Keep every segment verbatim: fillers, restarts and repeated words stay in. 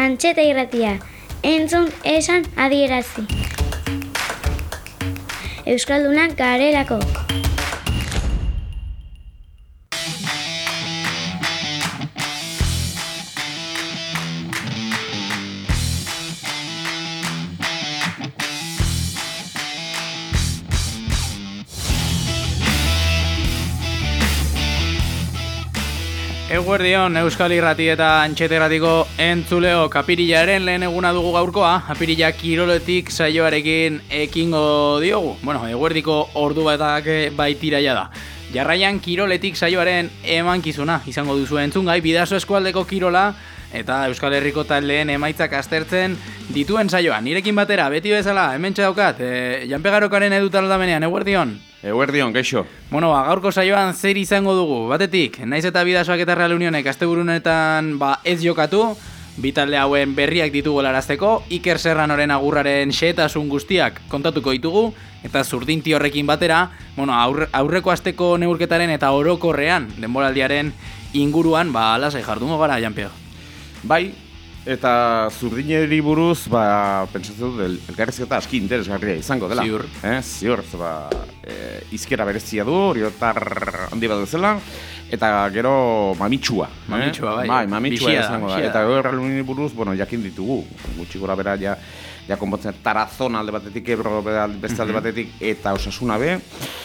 Antxeta Irratia, entzun esan adierazi. Euskaldunak garelako. Eguerdion, Euskal Irrati eta Antxeta Irratiko entzuleo apirilaren lehen eguna dugu gaurkoa. Apirila kiroletik saioarekin ekingo diogu. Bueno, eguerdiko ordu batak baitiraia da. Jarraian kiroletik saioaren emankizuna izango duzu entzungai, Bidaso eskualdeko kirola eta Euskal Herriko taldeen emaitzak aztertzen dituen saioan. Nirekin batera, beti bezala, hementxe daukat, e, Janpegarokaren edu taldamenean, eguerdion. Eguerdion, geixo. Bueno, ba, gaurko saioan zer izango dugu? Batetik, naiz eta Bidasoak eta Real Unionek asteburunetan ba, ez jokatu, bi talde hauen berriak ditugu larazteko, Iker Serranoren agurraren xehetasun guztiak kontatuko ditugu, eta zurdinti horrekin batera, bueno, aurre, aurreko asteko neurketaren eta orokorrean denboraldiaren inguruan, ba, lasai jardungo gara, Janpeo. Bai, eta zurdineri buruz, ba, pentsatzen dut, elkarrizketa aski interesgarria izango dela. Ziur. Eh, ziur, ba, e, izkera berezia du, oriotar handi bat duzela, eta gero mamitsua. Mamitsua, eh? bai. Bai, mamitsua Bixia, izango da. bixia. Eta gero Realunini buruz, bueno, jakin ditugu. Gutxi gora bera, ja, ja konpontzen Tarazona alde batetik, Ebro beste alde batetik, eta Osasuna be.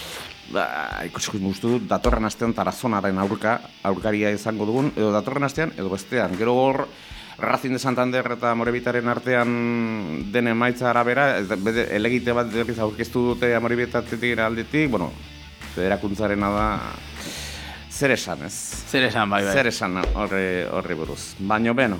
Ba, ikusiko gustu dut, datorren astean Tarazonaren aurka, aurkaria izango dugun, edo datorren astean, edo bestean. Gero hor, Racing de Santander eta Amorebitaren artean den emaitza arabera, elegite bat berriz aurkeztu dute Amorebitatetik aldetik, bueno, federakuntzarena da zer esan, ez? Zer esan, bai, bai. Zer esan horri, horri buruz. Baina, beno,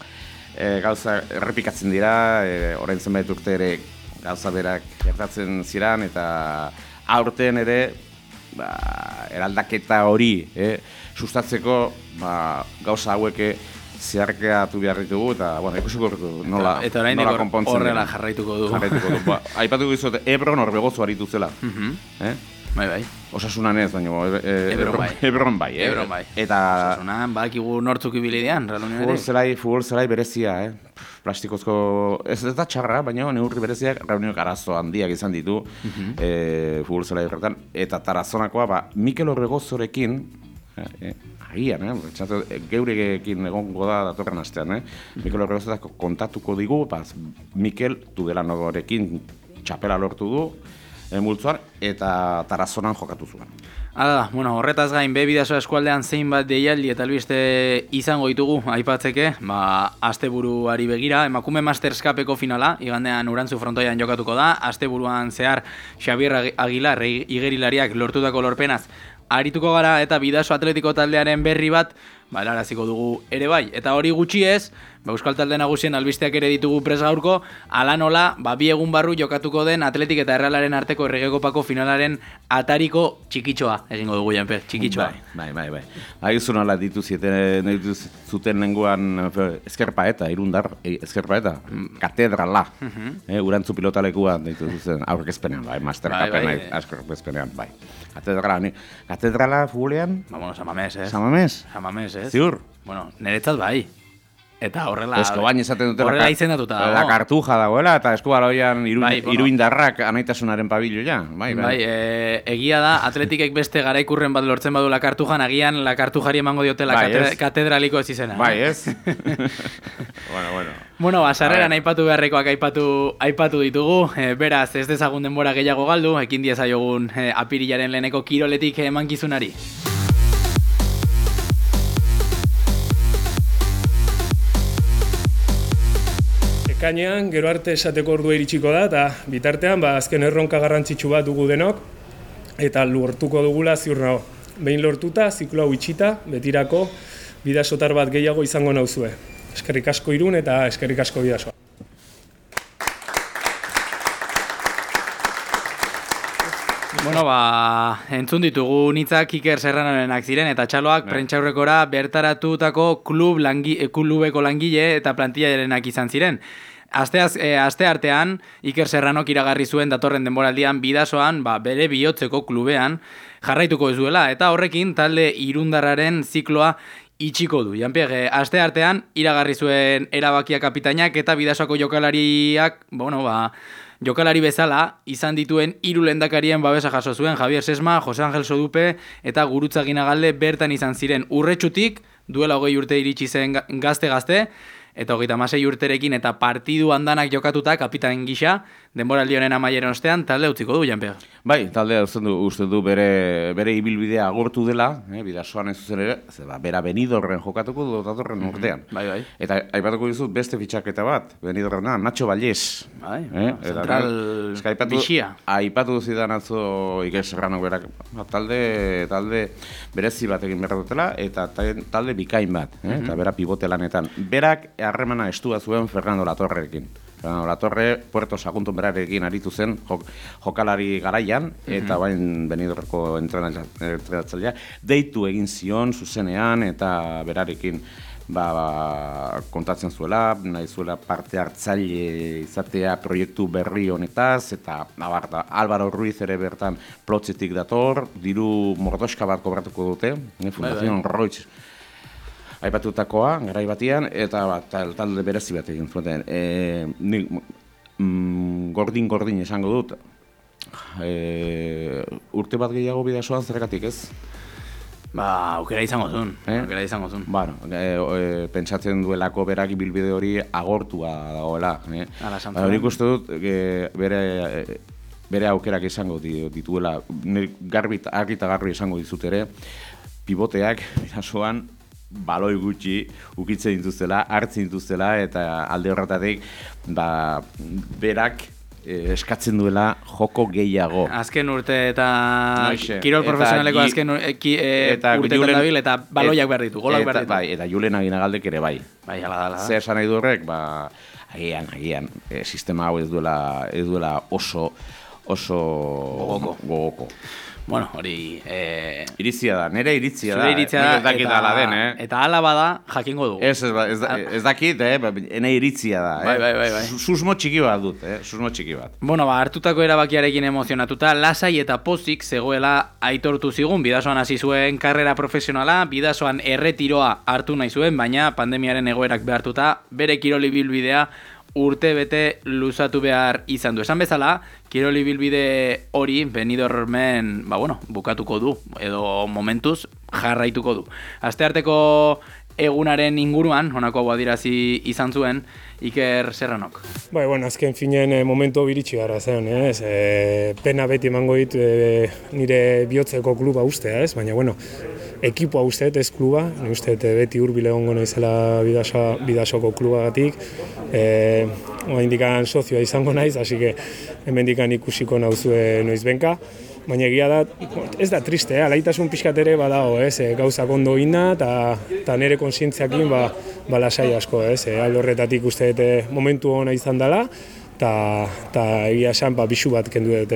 e, gauza errepikatzen dira, e, orain zenbait urte ere gauza berak gertatzen ziran, eta aurten ere, ba, eraldaketa hori, eh, sustatzeko ba, gauza haueke zeharkatu behar ditugu, eta, bueno, ikusiko nola, eta nola konpontzen. Horrela jarraituko du. Jarraituko du. Ba, aipatu dizut, Ebron Orbegozo aritu zela. Uh-huh. eh? Bai, bai. Osasunan ez, baina e, e, Ebron bai. Ebron bai, eh? Ebron bai. Eta Osasunan, bakigu nortzuk ibilidean, Real Union ere. Futbol zelai, futbol zelai berezia, eh? Plastikozko, ez ez da txarra, baina neurri bereziak Real Union arazo handiak izan ditu, uh-huh. e, futbol zelai horretan. Eta Tarazonakoa, ba, Mikel Orbegozorekin, eh, agian, eh? geurekin egongo da datorren astean, eh? Mikel Orbegozorekin kontatuko digu, ba, Mikel Tudelanorekin txapela lortu du, multzuan, eta Tarazonan jokatu zuen. Hala, bueno, horretaz gain, be Bidaso eskualdean zeinbat deialdi eta albiste izango ditugu aipatzeke, ba, asteburuari begira, emakume Masters Cupeko finala, igandean Urantzu frontoian jokatuko da, asteburuan zehar Xabier Aguilar igerilariak lortutako lorpenaz arituko gara, eta Bidaso Atletiko taldearen berri bat balaraziko dugu ere bai. Eta hori gutxi ez, ba, Euskal Talde Nagusien albisteak ere ditugu prest gaurko, ala nola, ba, bi egun barru jokatuko den Atletik eta Errealaren arteko erregekopako finalaren atariko txikitxoa, egingo dugu Janper, txikitxoa. Bai, bai, bai. Haizu nola ditu zieten, ditu zuten nengoan Ezkerpaeta, Irundar, Ezkerpaeta, katedrala, uh-huh. eh, Urantzu pilotalekuan ditu zuzen, aurkezpenean, bai, Master bai, Cupen, bai, aurkezpenean, bai. Katedrala, katedrala futbolean? Ba, bueno, Samamés, eh? Samamés? Samamés, eh? Ziur? Bueno, niretzat bai. Eta horrela... Eskobain esaten dute horrela izendatuta dago. La kartuja dagoela, eta eskubaloian iru, bai, bueno. iruindarrak anaitasunaren pabiloia. Bai, bai. bai e, egia da, Atletikek beste garaikurren bat lortzen badu la kartujan, agian la kartujari emango diote la bai, kate, katedraliko ez izena. Bai, eh? ez? bueno, bueno. Bueno, ba, sarreran aipatu beharrekoak aipatu, aipatu ditugu, e, beraz, ez dezagun denbora gehiago galdu, ekin diezaiogun e, apirilaren leheneko kiroletik emankizunari. Ekainean, gero arte esateko ordua iritsiko da, eta bitartean, ba, azken erronka garrantzitsu bat dugu denok, eta lortuko dugula ziur nago. Behin lortuta, ziklo hau itxita, betirako, bidasotar bat gehiago izango nauzue. Eskerrik asko Irun eta eskerrik asko Bidasoa. Bueno, ba, entzun ditugu nitzak Iker Serranorenak ziren eta txaloak prentxaurrekora bertaratutako klub langi, klubeko langile eta plantillarenak izan ziren. Asteaz, e, aste artean, Iker Serranok iragarri zuen datorren denboraldian Bidasoan, ba, bere bihotzeko klubean jarraituko ez duela, eta horrekin talde irundarraren zikloa itxiko du. Janpier, aste artean, iragarri zuen erabakia kapitainak eta Bidasoako jokalariak, bueno, ba, jokalari bezala, izan dituen hiru lehendakarien babesa jaso zuen Javier Sesma, Jose Angel Sodupe eta Gurutza Ginagalde bertan izan ziren urretxutik, duela hogei urte iritsi zen gazte-gazte, eta hogeita hamasei urterekin eta partidu andanak jokatuta kapitain gisa, denboraldi honen amaieren ostean, talde utziko du, Janpier. Bai, taldea uste du, uste du bere, bere ibilbidea agortu dela, eh, Bidasoan ez zuzen ere, ze ba, bera Benidorren jokatuko du datorren urtean. Bai, bai. Eta aipatuko dizut beste fitxaketa bat, Benidorrena, Nacho Vallés. Bai, eh? zentral bixia. Aipatu zidan atzo Iker Serrano berak, ba, talde, talde berezi bat egin behar dutela, eta talde bikain bat, eh? Eta bera pivote lanetan. Berak harremana estua zuen Fernando Latorrerekin. Fernando Latorre, Puerto Sagunton berarekin aritu zen jok, jokalari garaian, eta bain Benidorreko entrenatzailea, deitu egin zion zuzenean eta berarekin ba, ba, kontatzen zuela, nahi zuela parte hartzaile izatea proiektu berri honetaz, eta abarta, Álvaro Ruiz ere bertan plotzetik dator, diru mordoska bat kobratuko dute, eh, Fundación Roig aipatutakoa, garai batian, eta bat, talde berezi bat egin zuten. E, nik, mm, gordin-gordin esango dut, e, urte bat gehiago Bidasoan zergatik ez? Ba, aukera izango zuen, eh? aukera izango zuen. Bueno, e, e, pentsatzen duelako berak ibilbide hori agortua dagoela. Eh? Ala, ba, hori ikuste dut, e, bere, e, bere aukerak izango dituela, garbi eta garbi izango dizut ere, pivoteak Bidasoan, baloi gutxi ukitzen dituztela, hartzen dituztela, eta alde horretatik ba, berak eh, eskatzen duela joko gehiago. Azken urte eta Noixe. kirol profesionaleko Eta, azken ur- ki, eh, eta urteetan Julen- dabil, eta baloiak behar ditu, golak eta, behar ditu. Bai, eta Julen Aginagaldek ere bai. Bai, ala dala. Zer esan nahi du horrek, ba, agian, agian, e, sistema hau ez duela, ez duela oso, oso Gogoko. gogoko. Bueno, hori... Eh, Iritzia da, nire iritzia da. zure iritzia nik da, ez dakit eta, ala den, eh? eta ala bada jakingo dugu. Ez, ez, ez, ez dakit, eh? Ene iritzia da, eh? Bai, bai, bai, bai. Su- Susmo txiki bat dut, eh? Susmo txiki bat. Bueno, ba, hartutako erabakiarekin emozionatuta, lasai eta pozik zegoela aitortu zigun, Bidasoan hasi zuen karrera profesionala, Bidasoan erretiroa hartu nahi zuen, baina pandemiaren egoerak behartuta, bere kiroli bilbidea urte bete luzatu behar izan du. Esan bezala, kiroli bilbide hori Benidormen, ba bueno, bukatuko du, edo momentuz jarraituko du. Astearteko egunaren inguruan, honako hau adirazi izan zuen, Iker Serranok. Bai, bueno, azken finen eh, momentu biritsi gara zen, ez? E, pena beti emango dit e, nire bihotzeko kluba ustea, ez? Baina, bueno, ekipoa usteet, ez kluba, ni usteet beti hurbil egongo naizela Bidaso, Bidasoko klubagatik. E, Oaindikan sozioa izango naiz, hasi que hemendikan ikusiko nauzue noizbenka. Baina egia da, ez da triste, eh? Alaitasun pixkat ere badago, ez? E, gauzak ondo inda, eta nire konsientziakin ba, ba lasai asko, ez? E, alde horretatik uste dute momentu ona izan dela, eta egia esan ba, bixu bat kendu dute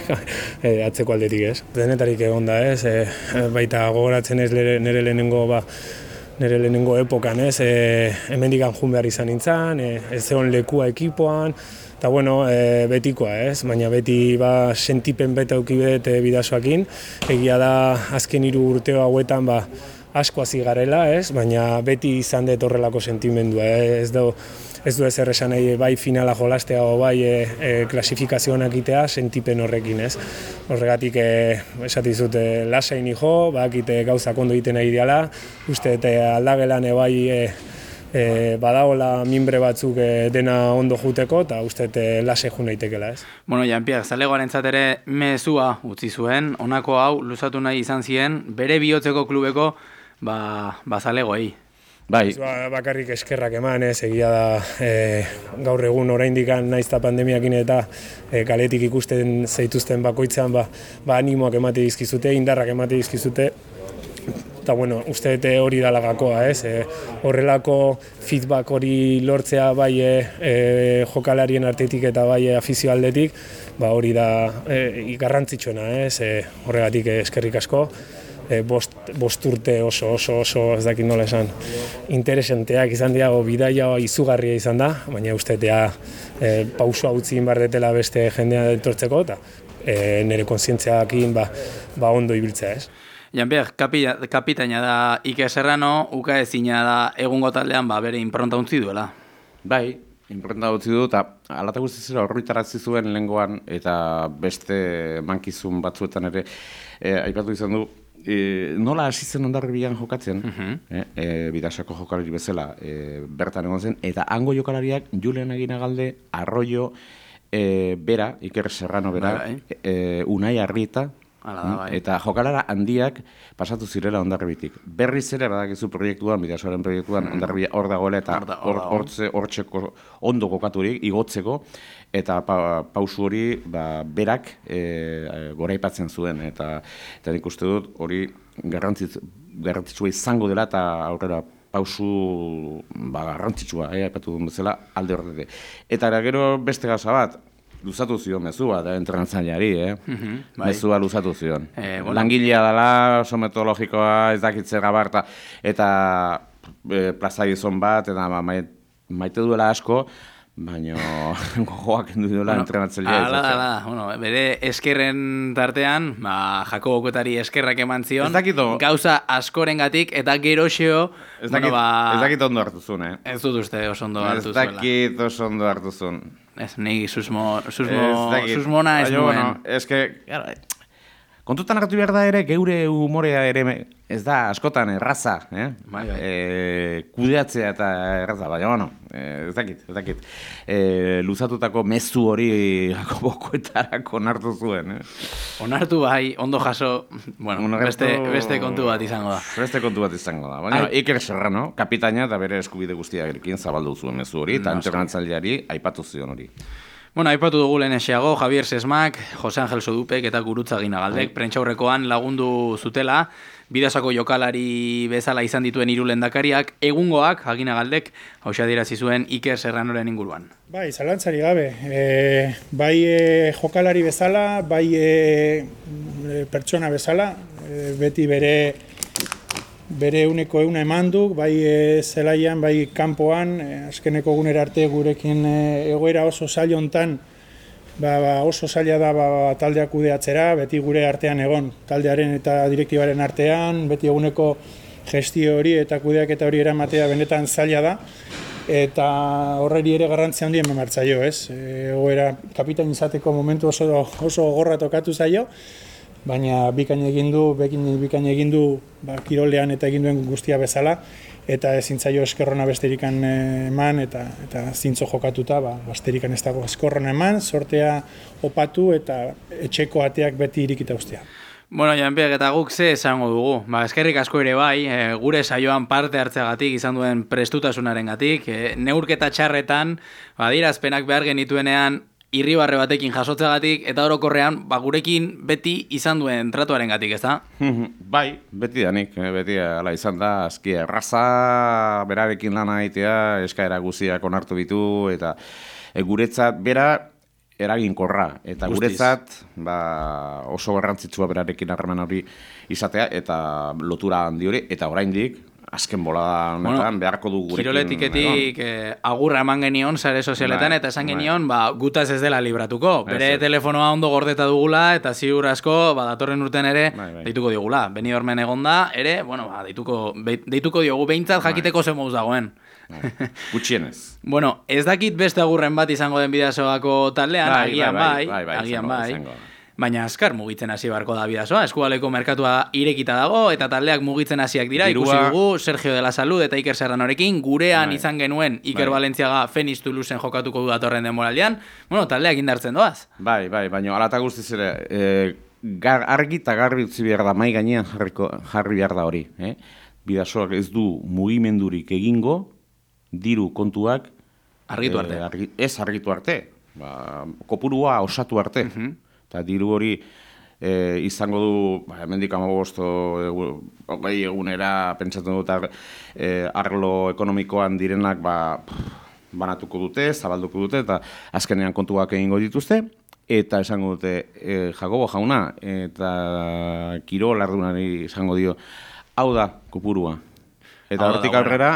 e, atzeko aldetik, ez? Denetarik egon da, ez? E, baita gogoratzen ez nire lehenengo, ba, nire lehenengo epokan, ez? E, hemendikan jun behar izan nintzen, e, ez zegoen lekua ekipoan, eta bueno, e, betikoa, ez? Baina beti ba, sentipen beta eukidet e, Bidasoakin. Egia da azken hiru urteo hauetan ba, asko hasi garela, ez? Baina beti izan dut horrelako sentimendua, eh? Ez du, ez du ezer esan nahi bai finala jolastea o bai e, e, klasifikazioan egitea sentipen horrekin, ez? Horregatik e, esati dizut e, lasain jo, bakite gauzak ondo egiten nahi ideala, uste eta aldagelan e, bai e, E, badagola minbre batzuk e, dena ondo juteko, eta uste e, lase ju naitekela, ez? Bueno, Janpier, zalegoarentzat ere mezua utzi zuen, honako hau luzatu nahi izan zien, bere bihotzeko klubeko ba, ba zalegoei. Bai. Ez ba, bakarrik eskerrak eman, ez, egia da e, gaur egun oraindik naizta pandemiakin eta e, kaletik ikusten zeituzten bakoitzean ba, ba animoak emate dizkizute, indarrak emate dizkizute, eta bueno, uste dute hori dala gakoa, ez? E, horrelako feedback hori lortzea bai e, e, jokalarien artetik eta bai afizio aldetik, ba hori da e, garrantzitsuena, ez? E, horregatik eskerrik asko. E, bost, bost urte oso, oso, oso, ez dakit nola esan, interesenteak izan dira, bidaia izugarria izan da, baina uste dut e, pausua utzi behar detela beste jendea etortzeko, eta e, nire kontzientziakin ba, ba ondo ibiltzea, ez? Janbier, kapitaina da Iker Serrano, ukaezina da egungo taldean ba, bere impronta untzi duela. Bai, impronta utzi du, eta alata guztizera horritaratzi zuen lehengoan, eta beste mankizun batzuetan ere, e, aipatu izan du, e, nola hasi zen Hondarribian jokatzen, uh-huh. e, e, Bidasako jokalari bezala e, bertan egon zen, eta hango jokalariak Julen Aginagalde, Arroyo, e, bera, Iker Serrano bera, bai, bai. E, Unai Arrieta, Ala da, bai. Eta jokalara handiak pasatu zirela Hondarribitik. Berriz ere badakizu proiektuan, Bidasoaren proiektuan, mm. Hondarribia hor dagoela eta hortxe ondo kokaturik, igotzeko, eta pa, pausu hori ba, berak e, goraipatzen zuen. Eta, eta nik uste dut hori garrantzitsua izango dela eta aurrera pausu ba, garrantzitsua, eh, aipatu duen bezala, alde horretik. Eta gero beste gauza bat, luzatu zion mezua da entrenatzaileari, eh? Uh-huh, bai. Mezua luzatu zion. Eh, bueno. Langilea dela, oso metodologikoa, ez dakitzera barta, eta e, plaza gizon bat, eta ma, maite duela asko, baina gogoak endu duela bueno, entrenatzailea. Ala, ala, bueno, bere eskerren tartean, ba, Jakobo Okotari eskerrak eman zion, gauza askorengatik eta geroxeo, ez dakit, bueno, ba, ez dakit ondo hartu zuen, eh? Ez dut uste oso ondo hartu zuela. Ez dakit oso ondo hartu zuen. Ez, nahi susmo, susmo, susmona ez nuen. Bueno, ez que, kontutan hartu behar da ere, geure humorea ere, ez da, askotan, erraza, eh? Bai, bai. E, kudeatzea eta erraza, baina, bueno, ez dakit, ez dakit. E, luzatutako mezu hori bokoetarako onartu zuen, eh? Onartu bai, ondo jaso, bueno, onartu, beste, beste kontu bat izango da. Beste kontu bat izango da. Baina, Iker Serrano, kapitaina eta bere eskubide guztiarekin zabaldu zuen mezu hori, eta entrenatzaileari aipatu zion hori. Bueno, aipatu dugu lehenesiago, Javier Sesmak, Jose Angel Sodupek eta Gurutza Ginagaldek prentsaurrekoan lagundu zutela, Bidasako jokalari bezala izan dituen hiru lehendakariak, egungoak, Aginagaldek, hausia dirazi zuen Iker Serranoren inguruan. Bai, zalantzari gabe, e, bai e, jokalari bezala, bai e, pertsona bezala, e, beti bere bere euneko euna eman du, bai e, zelaian, bai kanpoan, e, azkeneko gunera arte gurekin e, egoera oso zaila hontan, ba, ba, oso zaila da ba, taldeak kudeatzera, beti gure artean egon, taldearen eta direktibaren artean, beti eguneko gestio hori eta kudeaketa hori eramatea benetan zaila da, eta horreri ere garrantzia handien bemartzaio, ez? E, egoera kapitain izateko momentu oso, oso gorra tokatu zaio, baina bikain egin du, bikain egin du ba, kirolean eta egin duen guztia bezala, eta ezintzaio eskerrona besterikan eman, eta, eta zintzo jokatuta, ba, besterikan ez dago eskerrona eman, sortea opatu eta etxeko ateak beti irikita ustea. Bueno, Janpiek, eta guk ze esango dugu. Ba, eskerrik asko ere bai, e, gure saioan parte hartzeagatik izan duen prestutasunarengatik, e, neurketa txarretan, ba, dirazpenak behar genituenean, irribarre batekin jasotzeagatik, eta orokorrean, ba, gurekin beti izan duen tratuarengatik, ez da? Bai, beti danik, beti ala izan da, azki erraza, berarekin lana egitea, eskaera guziak onartu ditu, eta e, guretzat bera eraginkorra, eta Guztiz. Guretzat ba, oso garrantzitsua berarekin harreman hori izatea, eta lotura handi hori, eta oraindik, azken bolada honetan, bueno, beharko du gurekin. Kiroletiketik eh, agurra eman genion sare sozialetan, bai, eta esan genion, bai, ba, gutaz ez dela libratuko. Bere ez, telefonoa ondo gordeta dugula, eta ziur asko, ba, datorren urten ere, bai, bai. deituko diogula. Beni hormen egonda, ere, bueno, ba, deituko, be, deituko diogu, behintzat jakiteko bai. Zemoz dagoen. Bai. Gutxienez. Bueno, ez dakit beste agurren bat izango den Bidasoako taldean, bai, agian bai, bai, bai, bai agian bai. bai. Baina azkar mugitzen hasi beharko da Bidasoa, eskualdeko merkatua irekita dago, eta taldeak mugitzen hasiak dira, Dirua... ikusi dugu Sergio de la Salud eta Iker Serranorekin, gurean bai. izan genuen Iker bai. Valentziaga Fenix Toulouseen jokatuko du datorren denboraldian, bueno, taldeak indartzen doaz. Bai, bai, baina alata guztiz ere, e, gar, argi eta garbi utzi behar da, mai gainean jarriko, jarri behar da hori. Eh? Bidasoak ez du mugimendurik egingo, diru kontuak... Argitu arte. E, argi, ez argitu arte, ba, kopurua osatu arte. Uh-huh. Eta diru hori e, izango du, ba, hemendik hamabost hogei egunera pentsatzen dut e, arlo ekonomikoan direnak ba, banatuko dute, zabalduko dute, eta azkenean kontuak egingo dituzte, eta esango dute e, Jakobo jauna, eta Kirol ardunari izango dio, hau da kopurua. Eta hortik aurrera,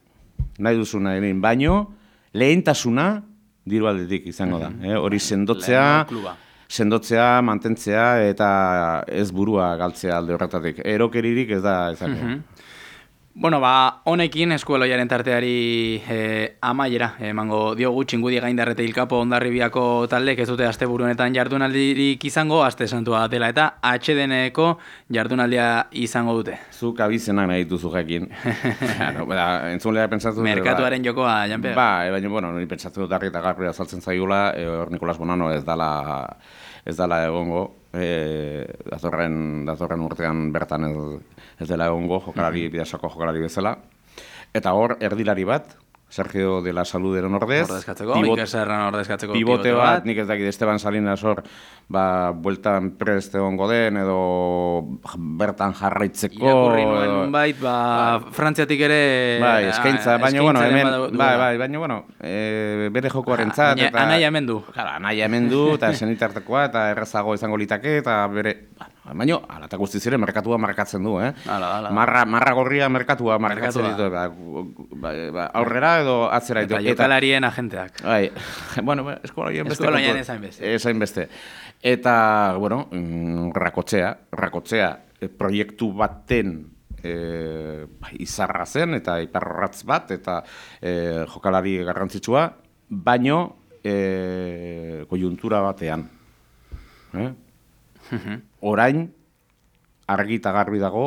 nahi duzuna egin, baino lehentasuna diru aldetik izango da. Hori sendotzea, sendotzea, mantentzea eta ez burua galtzea alde horretatik. Erokeririk ez da ezako. Mhm. Bueno, ba, honekin eskueloiaren tarteari eh, amaiera emango diogu txingudi gaindarrete hilkapo Hondarribiako taldek ez dute asteburunetan jardunaldirik izango, aste santua dela eta H D N-eko jardunaldia izango dute. Zuk abizenak nahi dituzu jakin. Claro, bera, entzunlea pentsatu dut. Merkatuaren jokoa, Janpe. Ba, baina, bueno, niri pentsatu dut argi eta garbi azaltzen zaigula, e, hor Nikolas Bonano ez dala, ez dala egongo. E, datorren, datorren urtean bertan ez, ez dela egongo, jokalari, bidasako jokalari bezala. Eta hor, erdilari bat, Sergio de la Saluderen ordez. Ordezkatzeko, pivot, Mikel Serrano ordezkatzeko pivote bat, nik ez dakit Esteban Salinas hor, ba, bueltan prest egongo den, edo bertan jarraitzeko. Irakurri nuen nunbait, ba, Frantziatik ere... Bai, eskaintza, baina, bueno, hemen, badu, bai, bai, baina, bueno, e, bere jokoaren zat, eta... Anaia hemen du. Claro, anaia hemen du, eta senitartekoa, eta errazago izango litake, eta bere... Baina, ala eta guztiz ere, merkatua markatzen du, eh? Ala, ala. Marra, marra gorria merkatua markatzen Merkatua. ditu, ba, ba, ba, aurrera edo atzera ditu. Eta jokalarien agenteak. Bai, bueno, eskolaien beste. Eskolaien ezain beste. Ezain beste. Eta, bueno, mm, rakotzea, rakotzea, e, proiektu baten e, izarra zen, eta iparrorratz bat, eta e, jokalari garrantzitsua, baino e, kojuntura batean. Eh? Orain, argi eta garbi dago,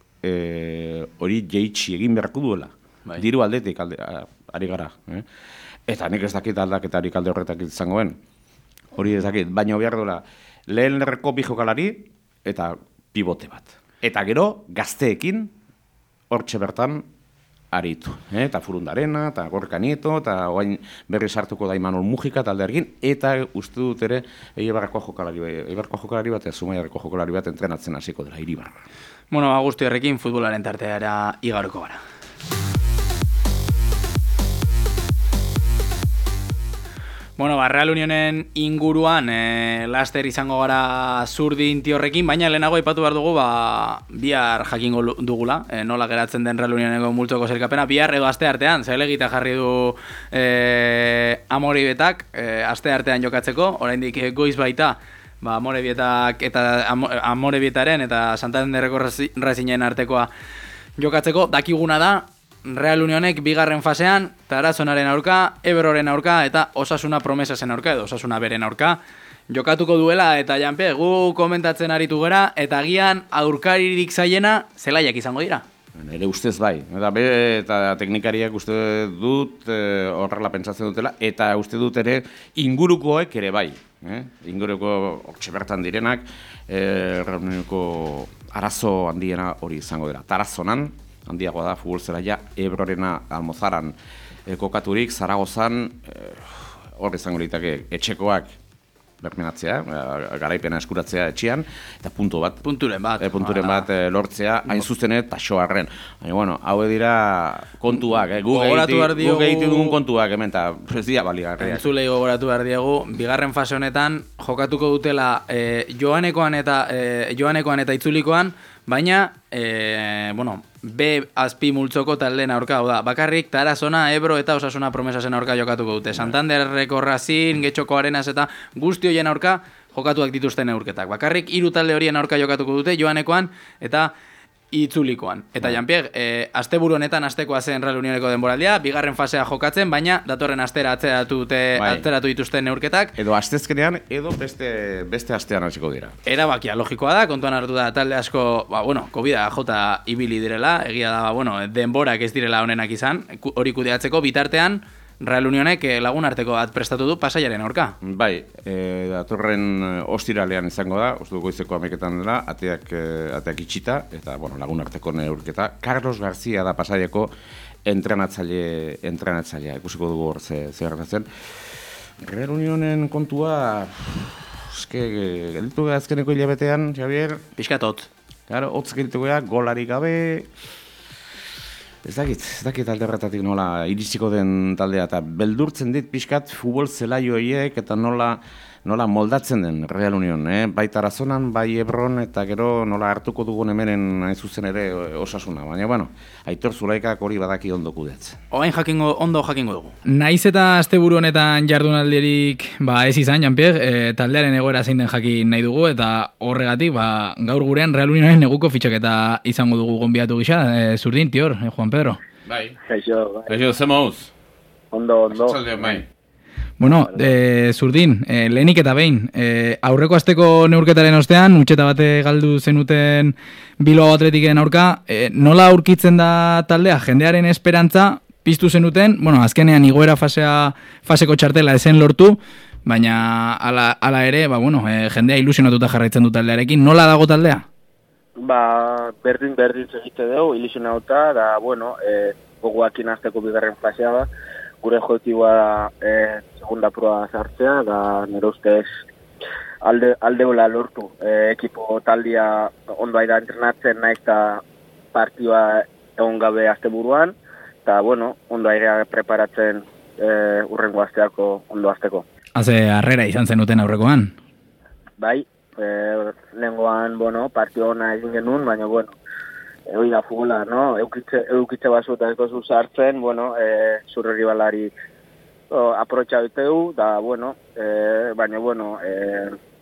e, hori jeitsi egin beharko duela. Bai. Diru aldetik alde, a, ari gara. Eh? Eta nik ez dakit aldaketarik alde horretak izangoen. Hori ez dakit, baina behar duela, lehen erreko bi jokalari eta pivote bat. Eta gero, gazteekin, hortxe bertan, aritu. Eh? Eta Furundarena, eta Gorka Nieto, eta oain berri sartuko da Imanol Mujika taldearekin, eta uste dut ere Eibarko jokalari, Eibarko jokalari bat, Zumaiarreko jokalari bat entrenatzen hasiko dela, Iribar. Bueno, Augusto horrekin futbolaren tarteara igaroko gara. Bueno, ba, Real Unionen inguruan e, laster izango gara Zurdinti horrekin, baina lehenago aipatu behar dugu, ba, bihar jakingo dugula, e, nola geratzen den Real Unioneko multzoko zelkapena, bihar edo aste artean, zelegita jarri du e, Amorebitak, e, aste artean jokatzeko, oraindik goiz baita, ba, Amorebietak eta Amorebietaren eta Santanderreko Racingen artekoa jokatzeko, dakiguna da, Real Unionek bigarren fasean Tarazonaren aurka, Ebroren aurka eta Osasuna Promesasen aurka edo Osasuna beren aurka jokatuko duela eta Janpe, gu komentatzen aritu gera eta agian aurkaririk zaiena zelaiak izango dira. Nere ustez bai, eta be, eta teknikariak uste dut e, horrela pentsatzen dutela, eta uste dut ere ingurukoek ere bai. Eh? Inguruko hortxe bertan direnak, e, reunioneko arazo handiena hori izango dira. Tarazonan, handiagoa da, futbol zelaia, Ebrorena Almozaran e, kokaturik, Zaragozan, e, hor izango litake etxekoak bermenatzea, garaipena eskuratzea etxean, eta puntu bat. Punturen bat. E, punturen bat e, lortzea, hain zuzenet, taxoarren. Baina, bueno, hau dira kontuak, eh? gu gehitu dugun kontuak, hemen, eta ez dira baligarriak. Entzulei gogoratu behar diegu, bigarren fase honetan jokatuko dutela e, joanekoan eta e, joanekoan eta itzulikoan, baina, e, bueno, B azpi multzoko taldeen aurka, hau da, bakarrik Tarazona, Ebro eta Osasuna Promesasen aurka jokatuko dute. Santanderreko Racing, Getxoko Arenas eta guzti horien aurka jokatuak dituzten neurketak. Bakarrik hiru talde horien aurka jokatuko dute, joanekoan eta itzulikoan. Eta Janpier, e, asteburu honetan astekoa zen Real Unioneko denboraldia, bigarren fasea jokatzen, baina datorren astera atzeratu dute, bai. atzeratu dituzten neurketak. Edo astezkenean, edo beste beste astean hasiko dira. Erabakia logikoa da, kontuan hartu da talde asko, ba, bueno, Covida jota ibili direla, egia da, ba, bueno, denborak ez direla honenak izan, hori kudeatzeko bitartean, Real Unionek lagun arteko bat prestatu du Pasaiaren aurka. Bai, e, datorren ostiralean izango da, uste du goizeko ameketan dela, ateak, ateak itxita, eta bueno, lagun arteko neurketa. Carlos García da Pasaiako entrenatzaile, entrenatzailea, ikusiko dugu hor ze, ze gertatzen. Real Unionen kontua, eske, gelditu azkeneko hilabetean, Javier? Pixkatot. Claro, hotz gelditu gara, golari gabe. Ez dakit, ez dakit alde horretatik nola iritsiko den taldea, eta beldurtzen dit pixkat futbol zelai horiek, eta nola, nola moldatzen den Real Union, eh? bai Tarazonan, bai Ebron, eta gero nola hartuko dugun hemenen hain zuzen ere Osasuna. Baina, bueno, Aitor Zulaikak hori badaki ondo kudeatzen. Oain jakingo, ondo jakingo dugu. Naiz eta asteburu honetan jardunaldirik ba, ez izan, Jean-Pierre, e, taldearen egoera zein den jakin nahi dugu, eta horregatik, ba, gaur gurean Real Unionen neguko fitxaketa izango dugu gonbiatu gisa, e, zurdin, tior, eh, Juan Pedro. Bai. Kaixo, bai. Kaixo, ze mauz? Ondo, ondo. Zaldean, bai. Bueno, e, zurdin, e, lehenik eta behin, e, aurreko asteko neurketaren ostean, utxeta bate galdu zenuten Bilbao Atletiken aurka, e, nola aurkitzen da taldea, jendearen esperantza, piztu zenuten, bueno, azkenean igoera fasea, faseko txartela esen lortu, baina ala, ala ere, ba, bueno, e, jendea ilusionatuta jarraitzen du taldearekin, nola dago taldea? Ba, berdin berdin egite dugu, ilusionatuta, da, bueno, e, gogoakin azteko bigarren fasea da, gure objektiboa da e, segunda proa sartzea, da nire ustez alde, aldeola lortu. E, ekipo taldia ondo aida entrenatzen naiz eta partioa egon gabe asteburuan, eta bueno, ondo aida preparatzen e, urrengo asteako ondo azteko. Haze harrera izan zenuten aurrekoan? Bai, e, lehengoan, bueno, partio ona egin genuen, baina bueno, hori da futbola, no? Eukitze, eukitze basu eta eko sartzen, bueno, e, zure ribalari o, aprotxa biteu, da, bueno, e, baina, bueno, e,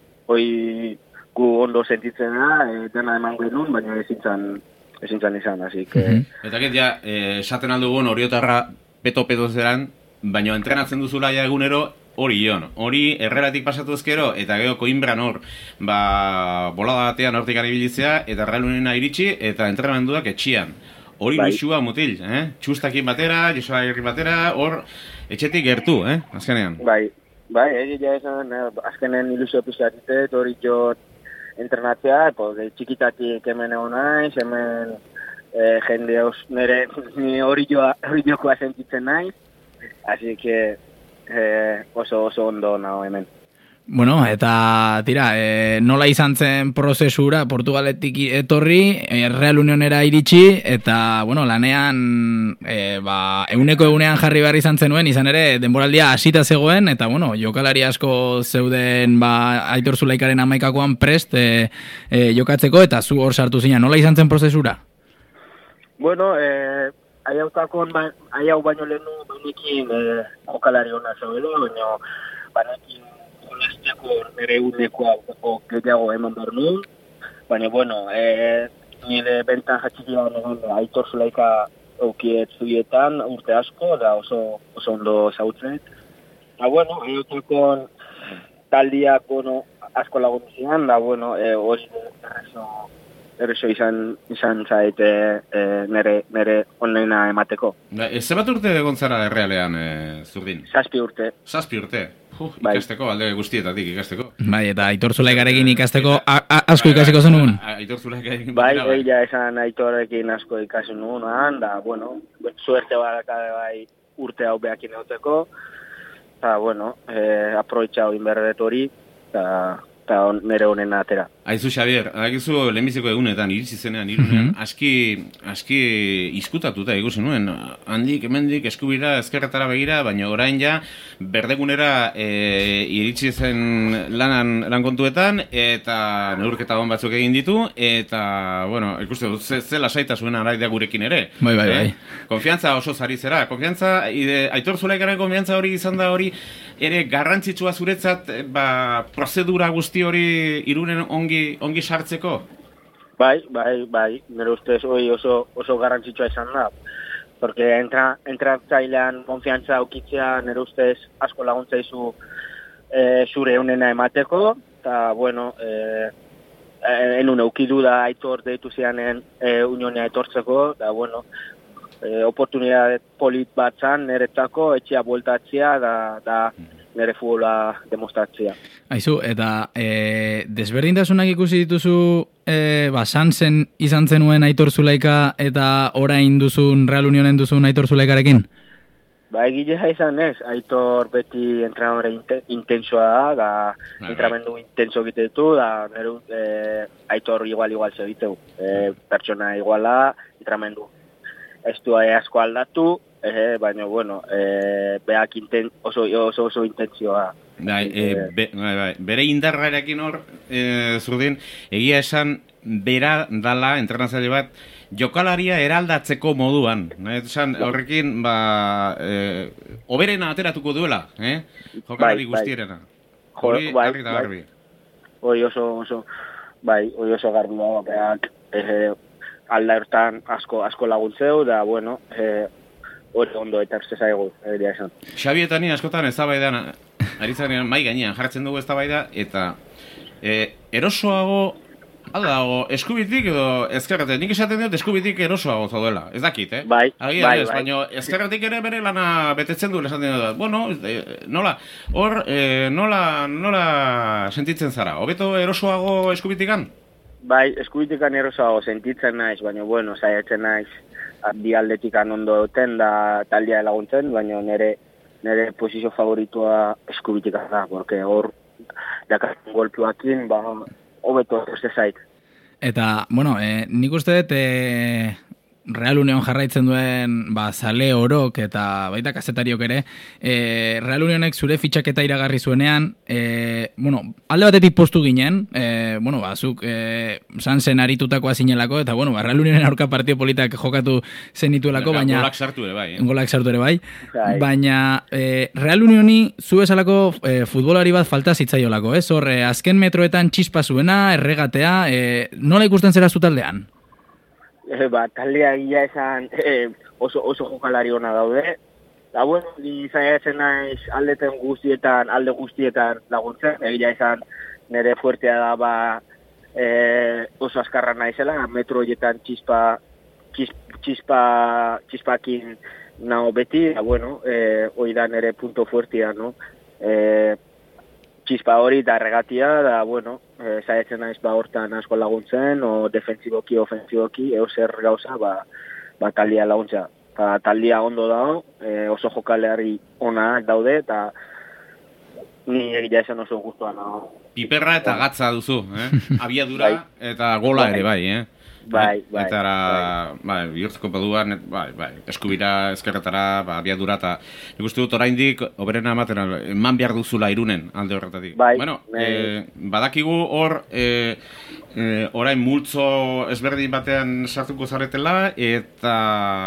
hoi gu ondo sentitzen da, e, dena eman genuen, baina ezintzan, ezintzan izan, así que... Mm-hmm. Eta ket ja, esaten eh, aldugun oriotarra peto-peto zeran, baina entrenatzen duzula ja egunero, hori ion, hori errelatik pasatu ezkero, eta gero Coimbran hor, ba, bolada batean hortik aribilitzea, eta Real Unionena iritsi, eta entrenamenduak etxian. Hori bai. Luxua mutil, eh? Txustakin batera, Josua Herri batera, hor, etxetik gertu, eh? Azkenean. Bai, bai, egia esan, eh, azkenen ilusio pizkatitet, hori jo entrenatzea, pues, txikitatik hemen egon naiz, hemen eh, jende os, nire hori jokoa sentitzen naiz, así que Eh, oso oso ondo nago hemen. Bueno, eta tira, e, nola izan zen prozesura Portugaletik etorri, e, Real Unionera iritsi, eta, bueno, lanean, e, ba, eguneko egunean jarri behar izan zenuen, izan ere, denboraldia hasita zegoen, eta, bueno, jokalari asko zeuden, ba, Aitor Zulaikaren hamaikakoan prest e, e, jokatzeko, eta zu hor sartu zina, nola izan zen prozesura? Bueno, eh, aiautakon, ba, aiau baino lehenu, banekin eh, jokalari hona zeudela, baina banekin jolazteko nire egunekoa gehiago eman behar nuen, baina, bueno, eh, nire bentan jatxikia negan Aitor Zulaika eukiet zuietan urte asko, da oso, oso ondo zautzen. Da, bueno, aiautakon taldiak, bueno, asko lagun zian, da, bueno, eh, hori errezo, errezo izan, izan zaite e, nere, nere onena emateko. Ba, ez bat urte egon zara errealean, e, zurdin? Zazpi urte. Zazpi urte? Uh, bai. Ikasteko, alde guztietatik ikasteko. Bai, eta Aitor Zulaikarekin ikasteko a, a, asko ikasiko zenuen? Aitor Zulaikarekin bai, batera, bai. Egia esan Aitorekin asko ikasi nuen, da, bueno, suerte badakade bai urte hau behakin egoteko, eta, bueno, eh, aproitza hori berret hori, eta eta nire honen atera. Aizu, Xabier, adakizu lehenbiziko egunetan, iritsi zenean, irunean, mm-hmm. aski, aski izkutatuta ikusi nuen, handik, hemendik, eskubira, ezkerretara begira, baina orain ja, berdegunera e, iritsi zen lanan, lan kontuetan, eta neurketa hon batzuk egin ditu, eta, bueno, ikuste dut, ze, ze lasaita zuen araitea gurekin ere. Bai, bai, bai. Eh? Konfiantza oso zari zera, konfiantza, ide, Aitor Zulaikaren konfiantza hori izan da hori, ere garrantzitsua zuretzat, ba, prozedura guzti hori Irunen ongi, ongi sartzeko? Bai, bai, bai, nire ustez hori oso, oso garrantzitsua izan da. Porque entra, entratzailean konfiantza aukitzea nire ustez asko laguntza izu e, zure eunena emateko, eta, bueno, e, enun eukidu da Aitor deitu zianen e, unionea etortzeko, eta, bueno, e, oportunidade polit bat zan niretzako, etxea bueltatzea, da, da nire futbola demostratzea. Aizu, eta e, desberdintasunak ikusi dituzu e, ba, Sansen izan zenuen Aitor Zulaika eta orain duzun Real Unionen duzun Aitor Zulaikarekin? Ba, egilea izan ez, Aitor beti entrenadore intensoa da, da Right, entrenamendu intenso egite ditu, da nire e, Aitor igual-igual segiteu. E, pertsona iguala, entrenamendu ez du asko aldatu, eh, baina, bueno, eh, beak inten, oso, oso, oso intentzioa. Bai, e, be, bai, bai. Bere indarrarekin hor, e, zurdin, egia esan, bera dala, entrenatzaile bat, jokalaria eraldatzeko moduan. Nahi, esan, horrekin, ba, e, oberena ateratuko duela, eh? Jokalari bai, guztierena. Jo, Hori, bai, argi eta bai. garbi. Hoi oso, oso, bai, hoi oso garbi dago, beak, eh, alda hortan asko, asko laguntzeu, da, bueno, eh, hori ondo eta erze zaigu, egia esan. Xabi eta ni askotan eztabaidan, ari zanean mai gainean jartzen dugu eztabaida eta e, erosoago, alda dago, eskubitik edo ezkerretik, nik esaten dut eskubitik erosoago zaudela, ez dakit, eh? Bai, Agian bai, ez, bai. baina ezkerretik ere bere lana betetzen du esaten dut. Bueno, e, nola, hor, e, nola, nola sentitzen zara? Hobeto erosoago eskubitikan? Bai, eskubitikan erosago sentitzen naiz, baina, bueno, saiatzen naiz bi aldetikan ondo duten da taldea laguntzen, baina nire nire posizio favoritua eskubitika da, porque hor dakartzen golpioakin, ba, hobeto ez zait. Eta, bueno, e, nik uste dut e, Real Union jarraitzen duen ba, zale orok eta baita kazetariok ere, e, Real Unionek zure fitxaketa iragarri zuenean, e, bueno, alde batetik postu ginen, e, bueno, ba, zuk e, Sansen aritutakoa zinelako, eta, bueno, ba, Real Unionen aurka partio politak jokatu zenituelako, baina... Golak sartu ere bai, eh? Golak sartu ere bai, Bai. baina e, Real Unioni zu bezalako e, futbolari bat falta zitzaiolako, ez? Hor, e, azken metroetan txispa zuena, erregatea, e, nola ikusten zera zu taldean? E, ba, taldea gila esan e, oso, oso jokalari ona daude. Da, bueno, ni zaiatzen naiz aldeten guztietan, alde guztietan laguntzen. Egia esan nire fuertea da, ba, e, oso azkarra naizela, metro horietan txispa, txispa, txispa, txispakin nao beti, da, bueno, e, hori da nire punto fuertea, no? E, txispa hori da regatia, da, bueno, e, zaiatzen naiz ba hortan asko laguntzen, o defensiboki, ofensiboki, eo zer gauza, ba, ba taldia laguntza. Ta, taldia ondo dago, e, oso jokalari ona daude, eta ni egia esan oso guztua nago. Piperra eta gatza duzu, eh? Abiadura eta gola ere bai, eh? Bai, bai, Eta, bai, bihurtzeko paduan, bai, bai, eskubira, eskerretara, ba, abiadura, eta nik uste dut oraindik oberena ematen, eman behar duzula Irunen alde horretatik. Bai, bueno, bai. e, badakigu hor, e, e, orain multzo ezberdin batean sartuko zaretela, eta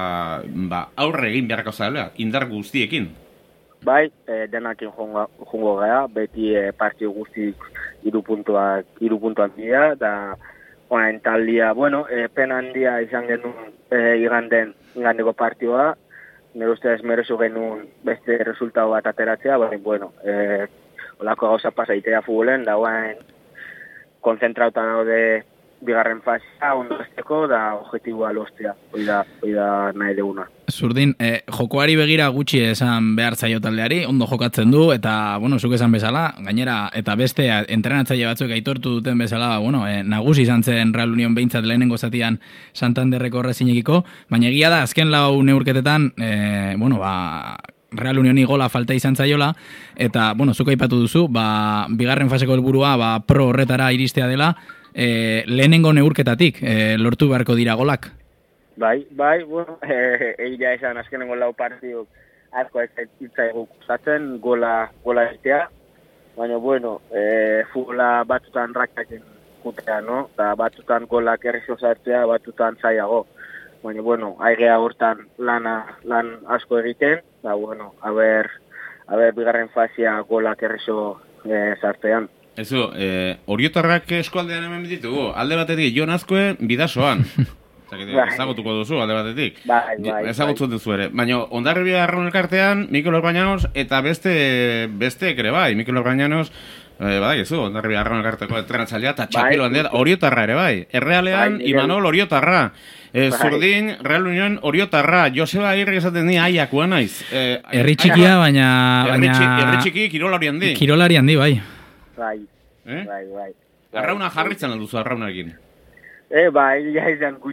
ba, aurre egin beharko zarela, indar guztiekin. Bai, e, denakin jongo, jongo gara, beti e, partio guztik hiru puntuak, hiru puntuak dira, eta orain taldia, bueno, e, pena handia izan genuen e, iganden, igandeko partioa, nire ustez merezu genuen beste resultatu bat ateratzea, baina, bueno, e, olako gauza pasaitea futbolen, da orain konzentrauta daude bigarren fasea, ondo esteko, da objektiboa lostea, hori da, hori da nahi deguna. Zurdin, eh, jokoari begira gutxi esan behar zaio taldeari, ondo jokatzen du, eta, bueno, zuk esan bezala, gainera, eta beste entrenatzaile batzuk aitortu duten bezala, bueno, eh, nagusi izan zen Real Union behintzat lehenengo zatian Santanderreko Racingekiko, baina egia da, azken lau neurketetan, eh, bueno, ba, Real Unioni gola falta izan zaiola, eta, bueno, zuk aipatu duzu, ba, bigarren faseko helburua, ba, pro horretara iristea dela, eh, lehenengo neurketatik, eh, lortu beharko dira golak. Bai, bai, bueno, egia esan azkenengo lau partiok asko ez zitzaigu gustatzen, gola, gola egitea, baina, bueno, e, futbola batutan rakatzen jutea, no? Da, batutan golak errexo zartzea, batutan zaiago. Baina, bueno, aigea hortan lana, lan asko egiten, da, bueno, haber, haber bigarren fazia golak errexo e, zartzean. Ezu, eh, oriotarrak eskualdean hemen ditugu, alde batetik Jon Azkue bidasoan. Ezagutuko duzu, alde batetik. Bai, bai, Ezagutzen duzu ere. Baina, Hondarribia Arraun elkartean, Mikel Orbañanos eta beste besteek ere bai. Mikel Orbañanos, eh, badai, ezu, Hondarribia Arraun elkarteko entrenatzailea eta txapelo bai, handia, Oriotarra ere bai. Errealean, bai, Imanol Oriotarra. Eh, bai. Zurdin, Real Union Oriotarra. Joseba Agirre esaten di aiakoa naiz. Eh, Herri txikia, baina... Herri baina... txiki, herri txiki, kirolari handi. Kirolari handi, bai. Bai, Eh? bai, bai. Arrauna jarritzen alduzu, arraunarekin. E, bai, ja izan gutxi.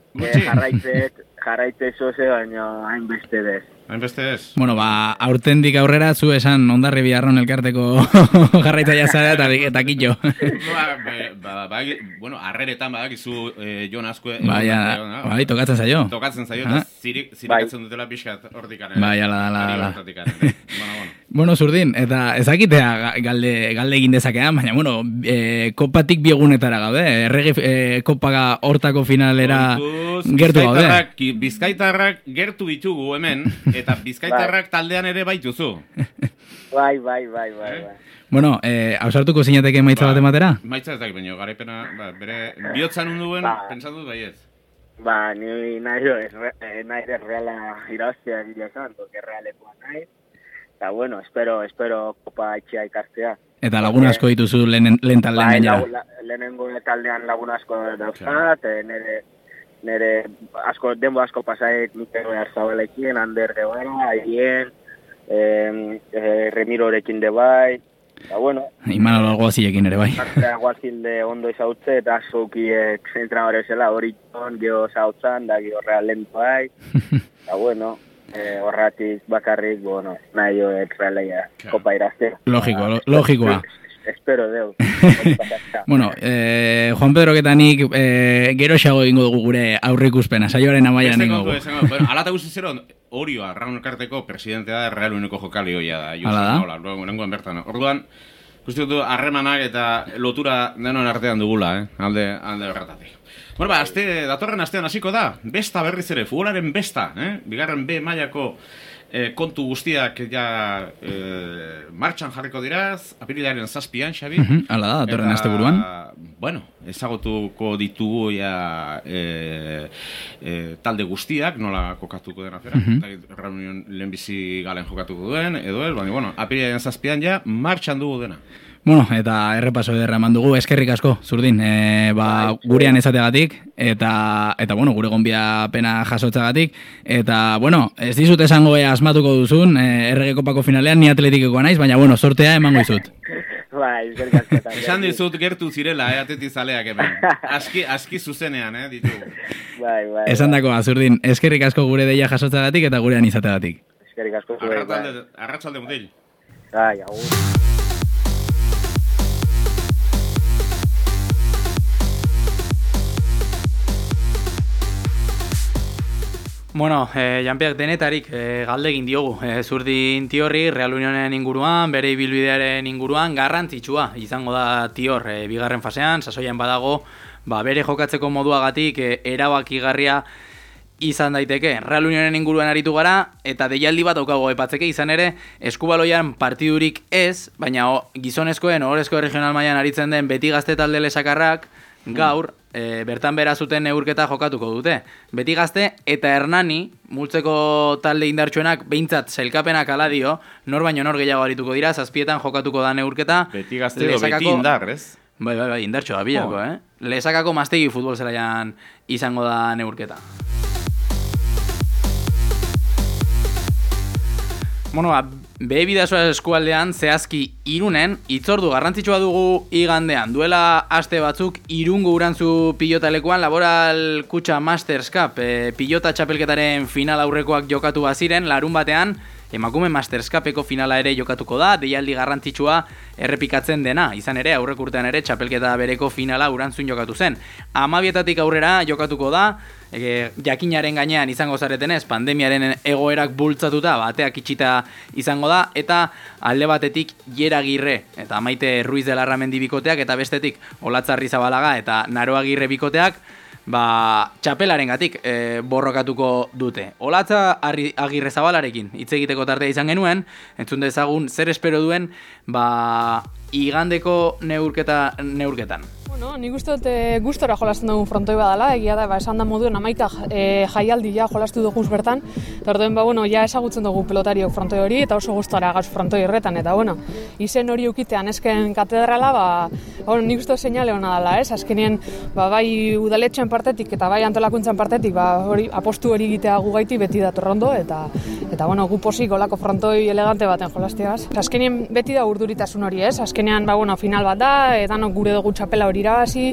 eh, jarraitzet, jarraitzet zoze, baina hainbeste dez. Hainbeste ez? Bueno, ba, aurtendik aurrera zu esan Ondarri Biarron elkarteko jarraitzaia zara eta, eta kitxo. ba, be, ba, ba, bueno, arreretan badakizu eh, Jon Azkue... Baina, bai, tokatzen zaio. Tokatzen zaio, eta zirik, zirikatzen dutela pixkat hortikan. Bai, ala, ala, ala. Bueno, bueno. Bueno, Zurdin, eta ezakitea galde, galde egin dezakean, baina, bueno, e, kopatik biegunetara gaude, erregi e, kopaga hortako finalera Kontuz, gertu gaude. Bizkaitarrak, bizkaitarrak gertu ditugu hemen, eta bizkaitarrak taldean ere baituzu. Bai, bai, bai, bai, bai. Bueno, eh, hausartuko zinateke maitza Ba, bat ematera? Maitza ez dakit baino, garaipena, ba, bere, bihotzan unduen, Ba. pentsatu dut baiez. Ba, ni nahi ez, nahi ez reala irabaztea dira esan, porque realekoa nahi. Eta bueno, espero, espero kopa itxea ikastea. Eta lagun asko dituzu lehen, lehen taldean Bai, gainera. lagun- la- lehenengo taldean lagun asko dauzkat, eh, nire, nire asko, denbo asko pasait Mikel Oyarzabalekin, Ander Guevara, Aien, eh, eh, Remirorekin de bai, eta bueno, Imanol Alguazilekin ere bai. Artea Guazilde ondo izautze, eta zoukiek entrenadore zela, hori geho zautzan, da geho realentu bai, eta bueno, eh, horratik bakarrik, bueno, nahi jo realeia kopa iraztea. Logiko, lo- logikoa. Espero deu. Bueno, eh, Juan Pedro Ketanik eh, geroxago egingo dugu gure aurreikuspena, saioaren amaian Beste egingo kontu dugu. esango, bueno, alata guzti zero, Orioa, Raun Elkarteko presidentea da, Real Uniko jokali hoia da. Hala da? Hola, luego, nengoen bertan. Orduan, guzti dut, harremanak eta lotura denon artean dugula, eh? alde, alde horretatik. Bueno, ba, aste, datorren astean hasiko da, besta berriz ere, futbolaren besta, eh? Bigarren B mailako eh, kontu guztiak ja eh, martxan jarriko diraz, apirilaren zazpian, Xabi. Mhm, hala da, datorren asteburuan. Bueno, ezagutuko ditugu ja e, e, talde guztiak, nola kokatuko den afera. Mhm. Uh-huh. Reunion lehenbizi galen jokatuko duen, edo ez, baina, bueno, apirilaren zazpian ja martxan dugu dena. Bueno, eta errepaso ederra eman dugu, eskerrik asko, Zurdin, e, ba, gurean ezateagatik, eta, eta bueno, gure gonbiapena jasotzagatik, eta, bueno, ez dizut esango ea asmatuko duzun, e, errege kopako finalean, ni atletikekoa naiz, baina, bueno, sortea emango izut. Bai, eskerrik asko. Esan dizut gertu zirela, eh, atetizaleak hemen. Aski, aski zuzenean, eh, ditugu. Bai, bai. Esan dakoa, Zurdin, eskerrik asko gure deia jasotzagatik, eta gurean izateagatik. Eskerrik asko zuei, bai. Arratsalde, arratsalde mutil. Bai, agur. Bueno, eh, Janpeak denetarik eh, galde egin diogu. Eh, Zurdin Tiorri, Real Unionen inguruan, bere ibilbidearen inguruan, garrantzitsua izango da Tior eh, bigarren fasean, sasoian badago, ba, bere jokatzeko moduagatik eh, erabakigarria izan daiteke. Real Unionen inguruan aritu gara, eta deialdi bat daukago aipatzeke izan ere, eskubaloian partidurik ez, baina o, gizonezkoen, ohorezko regional mailan aritzen den beti gazte talde lesakarrak, gaur, e, bertan bera zuten neurketa jokatuko dute. Beti gazte eta Hernani, multzeko talde indartsuenak, behintzat sailkapenak ala dio, nor baino nor gehiago arituko dira, zazpietan jokatuko da neurketa. Beti gazte edo beti indar, ez? Bai, bai, bai, indartxo da bilako, oh. eh? Lesakako Mastegi futbol zelaian izango da neurketa. Bueno, ba, behe bidazoa eskualdean zehazki Irunen, itzordu garrantzitsua dugu igandean. Duela aste batzuk Irungo Urantzu pilotalekuan Laboral Kutxa Masters Cup e, pilota txapelketaren final aurrekoak jokatu baziren, larun batean emakume Masters Cupeko finala ere jokatuko da, deialdi garrantzitsua errepikatzen dena. Izan ere, aurrek urtean ere txapelketa bereko finala Urantzun jokatu zen. Hamabietatik aurrera jokatuko da, e, jakinaren gainean izango zaretenez, pandemiaren egoerak bultzatuta, bateak itxita izango da, eta alde batetik Jeragirre eta Maite Ruiz de Larramendi bikoteak, eta bestetik Olatzarri Zabalaga eta Naroagirre bikoteak, ba, txapelaren gatik e, borrokatuko dute. Olatza Agirre Zabalarekin hitz egiteko tartea izan genuen, entzun dezagun zer espero duen, ba, igandeko neurketa neurketan. Bueno, nik uste dut e, gustora jolasten dugun frontoi badala, egia da, ba, esan da moduen amaika e, jaialdi ja jolastu dugu bertan, eta orduen, ba, bueno, ja ezagutzen dugu pelotariok frontoi hori, eta oso gustora gaz frontoi horretan, eta, bueno, izen hori ukitean esken katedrala, ba, bueno, nik uste dut seinale hona dela, ez, azkenien, ba, bai udaletxen partetik, eta bai antolakuntzan partetik, ba, hori, apostu hori egitea gu gaiti beti datorrondo, eta, eta, bueno, gu posik olako frontoi elegante baten jolasteaz. Azkenien beti da urduritasun hori, ez, azkenean, ba, bueno, final bat da, edanok gure dugu txapela hori irabazi,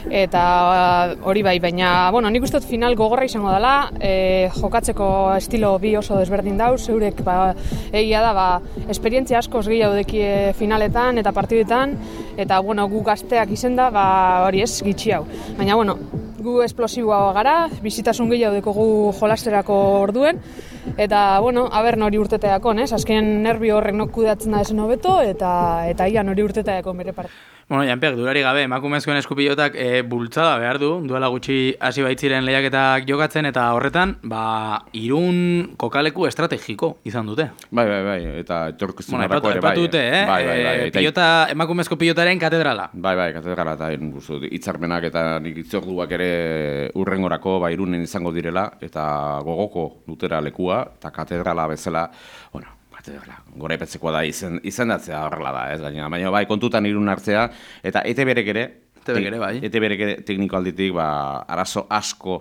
eta hori bai, baina, bueno, nik uste dut final gogorra izango dela, e, jokatzeko estilo bi oso desberdin dauz, eurek, ba, egia da, ba, esperientzia askoz gehiago dekie finaletan eta partidetan, eta, bueno, gu gazteak izen da, ba, hori ez, gitxi hau. Baina, bueno, gu esplosiboa gara, bizitasun gehiago dekogu jolasterako orduen, eta, bueno, aber nori urteteako, ez? Azken nerbio horrek nok kudeatzen da esen hobeto, eta eta ia nori urteteako bere parte. Bueno, Janper, durari gabe, emakumezkoen eskupilotak e, bultzada behar du, duela gutxi hasi baitziren lehiaketak jokatzen, eta horretan, ba, Irun kokaleku estrategiko izan dute. Bai, bai, bai, eta etorkizunarako bueno, ere bai. Epatu dute, eh? Bai, bai, bai. E, pilota, emakumezko pilotaren katedrala. Bai, bai, katedrala, eta hitzarmenak eta nik itzorduak ere urrengorako, ba, Irunen izango direla, eta gogoko dutera lekua, eta katedrala bezala, bueno, gorepetzekoa da izen, izendatzea horrela da, ez gaina. Baina bai, kontutan Irun hartzea, eta E T B-rek ere, E T B-rek ere, bai. E T B-rek ere tekniko alditik, ba, arazo asko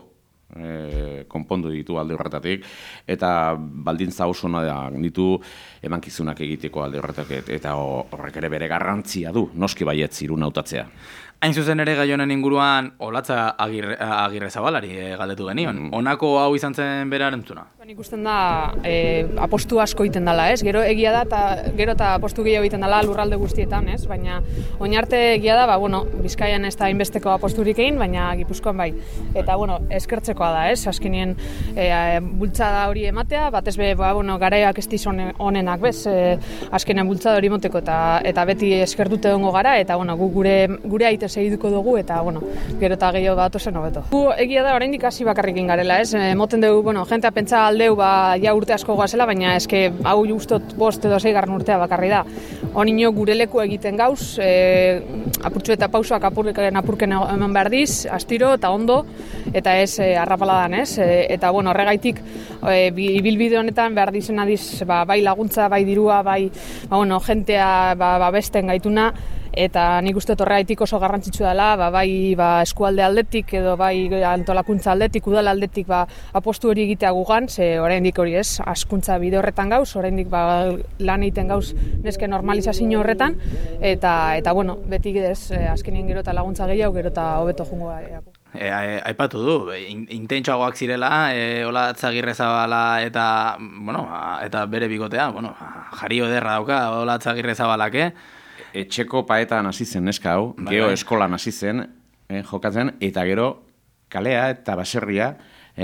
e, konpondu ditu alde horretatik, eta baldintza oso da ditu emankizunak egiteko alde horretatik, eta horrek ere bere garrantzia du, noski baietz Irun hautatzea. Hain zuzen ere gai honen inguruan Olatza Agirre, Agirre Zabalari e, galdetu genion. Mm. Honako hau izan zen bera erantzuna. Ikusten da e, apostu asko egiten dela, ez? Gero egia da eta gero eta apostu gehiago egiten dela lurralde guztietan, ez? Baina oinarte egia da, ba bueno, Bizkaian ez da hainbesteko aposturik egin, baina Gipuzkoan bai. Eta bueno, eskertzekoa da, ez? Azkenien e, bultzada hori ematea, batez be, ba bueno, garaiak ez diz onenak, bez? E, azkenen bultzada hori moteko eta eta beti eskertute egongo gara eta bueno, gu gure gure aite segituko dugu eta bueno, gero eta gehiago batu zen hobeto. Gu egia da oraindik hasi bakarrekin garela, ez? E, moten dugu, bueno, jentea pentsa aldeu ba ja urte asko goazela, baina eske hau justot bost edo seigarren urtea bakarri da. Honino gure leku egiten gauz, e, apurtxu eta pausoak apurken apurken eman behar diz, astiro eta ondo, eta ez e, arrapaladan, ez? E, eta bueno, horregaitik e, ibilbide honetan behar dizena diz, ba, bai laguntza, bai dirua, bai ba, bueno, jentea ba, ba besten gaituna, eta nik uste horregaitik oso garrantzitsua dela, ba, bai ba, eskualde aldetik edo bai antolakuntza aldetik, udal aldetik ba, apostu hori egitea gugan, ze oraindik hori ez, askuntza bide horretan gauz, oraindik ba, lan egiten gauz neske normalizazio horretan, eta eta bueno, beti ez, azkenien gero eta laguntza gehiago, gero eta hobeto jungo gara. E, aipatu du, in, intentsuagoak zirela, e, Olatza Agirre Zabala eta, bueno, eta bere bigotea, bueno, jario ederra dauka Olatza Agirre Zabalak, eh? Etxeko paetan hasi zen neska hau, bai, gero bai. eskolan hasi zen, eh, jokatzen, eta gero kalea eta baserria, eh,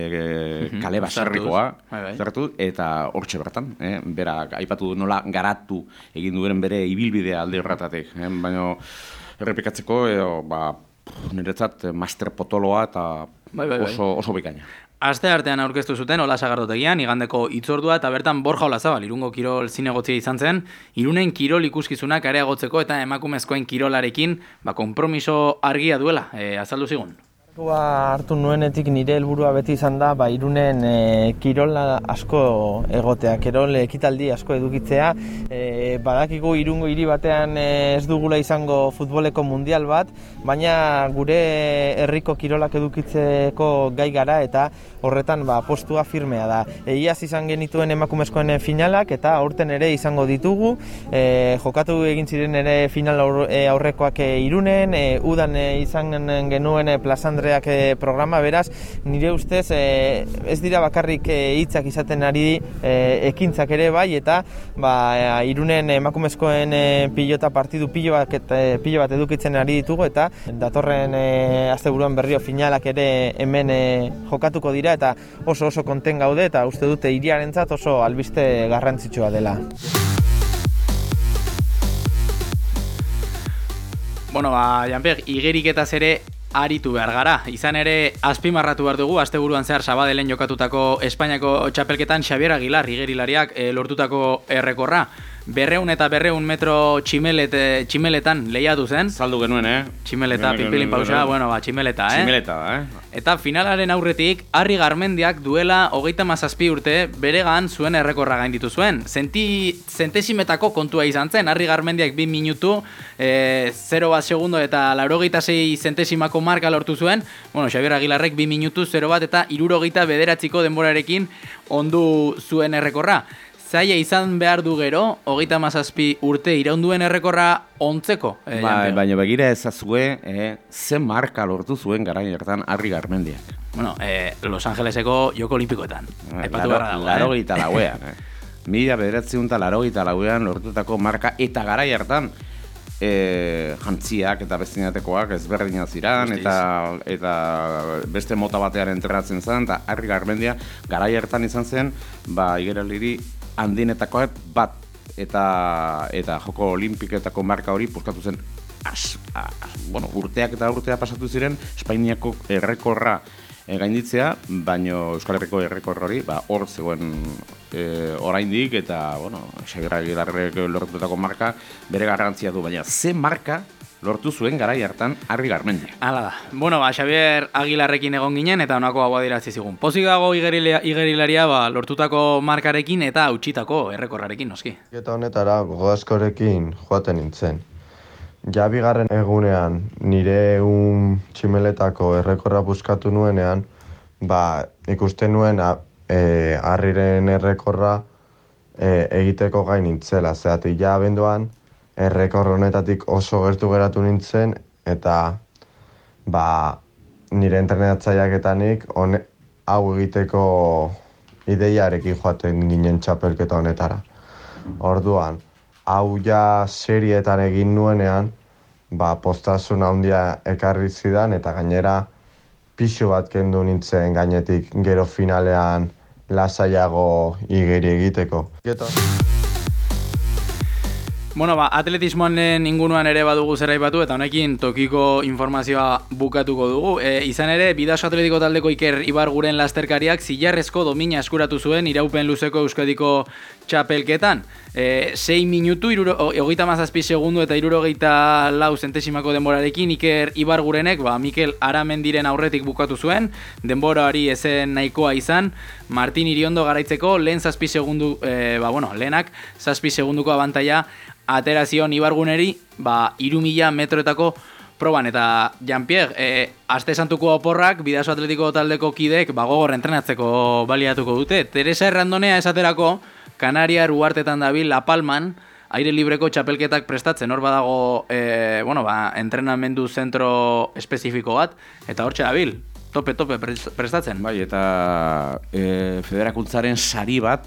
eh, kale baserrikoa, bai, bai. zertu, eta hortxe bertan, eh, bera, aipatu du nola garatu egin duen bere ibilbidea alde horretatik, eh, baina errepikatzeko, edo, ba, niretzat master potoloa eta bai, bai, bai. oso, oso bikaina. Aste artean aurkeztu zuten Ola Sagardotegian, igandeko hitzordua eta bertan Borja Olazabal, Irungo kirol zinegotzia izan zen, Irunen kirol ikuskizunak areagotzeko eta emakumezkoen kirolarekin ba, konpromiso argia duela, e, azaldu zigun. Hartu nuenetik nire helburua beti izan da, ba, Irunen e, kirola asko egotea, kirol ekitaldi asko edukitzea. E, badakigu Irungo hiri batean e, ez dugula izango futboleko mundial bat, baina gure herriko kirolak edukitzeko gai gara eta horretan ba, postua firmea da. Iaz izan genituen emakumezkoen finalak eta aurten ere izango ditugu. E, jokatu egin ziren ere final aurrekoak Irunen, e, udan e, izan genuen e, plazandre programa, beraz, nire ustez e, ez dira bakarrik hitzak izaten ari e, ekintzak ere bai, eta ba, Irunen emakumezkoen e, pilota partidu pilo bat, e, pilo bat edukitzen ari ditugu, eta datorren e, asteburuan berrio finalak ere hemen e, jokatuko dira, eta oso oso konten gaude, eta uste dute hiriarentzat oso albiste garrantzitsua dela. Bueno, ba, Janper, igeriketaz ere aritu behar gara. Izan ere, azpimarratu behar dugu, asteburuan zehar Sabadellen jokatutako Espainiako txapelketan Xabier Aguilar, igerilariak e, lortutako errekorra. Berreun eta berreun metro tximelet, tximeletan lehiatu zen. Saldu genuen, eh? Tximeleta, pinpilin pausa, bueno, ba, tximeleta, eh? Tximeleta, eh? Eta finalaren aurretik, Harri Garmendiak duela hogeita mazazpi urte beregan zuen errekorra gainditu zuen. Zenti, zentesimetako kontua izan zen, Harri Garmendiak bi minutu, e, zero bat segundo eta laurogeita sei zentesimako marka lortu zuen. Bueno, Xabier Aguilarrek bi minutu, zero bat eta irurogeita bederatziko denborarekin ondu zuen errekorra. zaila izan behar du gero, hogeita hamazazpi urte iraunduen errekorra ontzeko. Eh, ba, baina begira ezazue, eh, ze marka lortu zuen garai hartan Harry Garmendiak. Bueno, eh, Los Angeleseko Joko Olimpikoetan. Aipatu Laro, beharra dago, laro eh? gita lauean. Eh. Mila bederatziehun eta laro gita lauean lortutako marka eta garai hartan e, jantziak eta bestinatekoak ezberdinak ziran eta, eta beste mota batean entrenatzen zen eta Harry Garmendia garai hartan izan zen ba, igeraliri handinetakoak bat eta, eta Joko Olimpiketako marka hori puskatu zen as, as, bueno, urteak eta urtea pasatu ziren Espainiako errekorra E, gainditzea, baino Euskal Herriko errekor hori, ba, hor zegoen e, oraindik eta, bueno, Xabier Aguilarrek lortutako marka bere garrantzia du, baina ze marka lortu zuen garai hartan Harry Garmendia. Hala da. Bueno, ba, Xabier Aguilarrekin egon ginen eta honako hau adierazi zigun. Pozik dago igerilaria ba, lortutako markarekin eta hautsitako errekorrarekin, noski. Eta honetara gogoazkorekin joaten nintzen. Ja bigarren egunean nire un tximeletako errekorra buskatu nuenean, ba, ikusten nuen e, Harryren errekorra e, egiteko gai nintzela. Zeratik ja abenduan errekor honetatik oso gertu geratu nintzen eta ba, nire entrenatzaileak eta nik hone, hau egiteko ideiarekin joaten ginen txapelketa honetara. Orduan, hau ja serietan egin nuenean, ba, postasun handia ekarri zidan eta gainera pixu bat kendu nintzen gainetik gero finalean lasaiago igeri egiteko. Geto. Bueno, ba, atletismoanen inguruan ere badugu zer aipatu eta honekin tokiko informazioa bukatuko dugu. E, izan ere, Bidaso Atletiko taldeko Iker Ibarguren lasterkariak zilarrezko domina eskuratu zuen iraupen luzeko Euskadiko txapelketan. E, sei minutu, hogeita hamazazpi segundu eta hirurogeita lau zentesimako denborarekin Iker Ibargurenek, ba, Mikel Aramendiren aurretik bukatu zuen, denbora hori ezen nahikoa izan, Martin Iriondo garaitzeko lehen zazpi segundu, e, ba, bueno, lehenak zazpi segunduko abantaia aterazion Ibarguneri, ba, iru mila metroetako proban, eta Jean-Pierre, e, aste santuko oporrak, Bidaso Atletiko taldeko kidek, ba, gogor entrenatzeko baliatuko dute. Teresa Errandonea esaterako, Kanariar uhartetan dabil La Palman, aire libreko txapelketak prestatzen, hor badago, e, bueno, ba, entrenamendu zentro espezifiko bat, eta hor txabil, tope-tope prestatzen. Bai, eta e, federakuntzaren sari bat,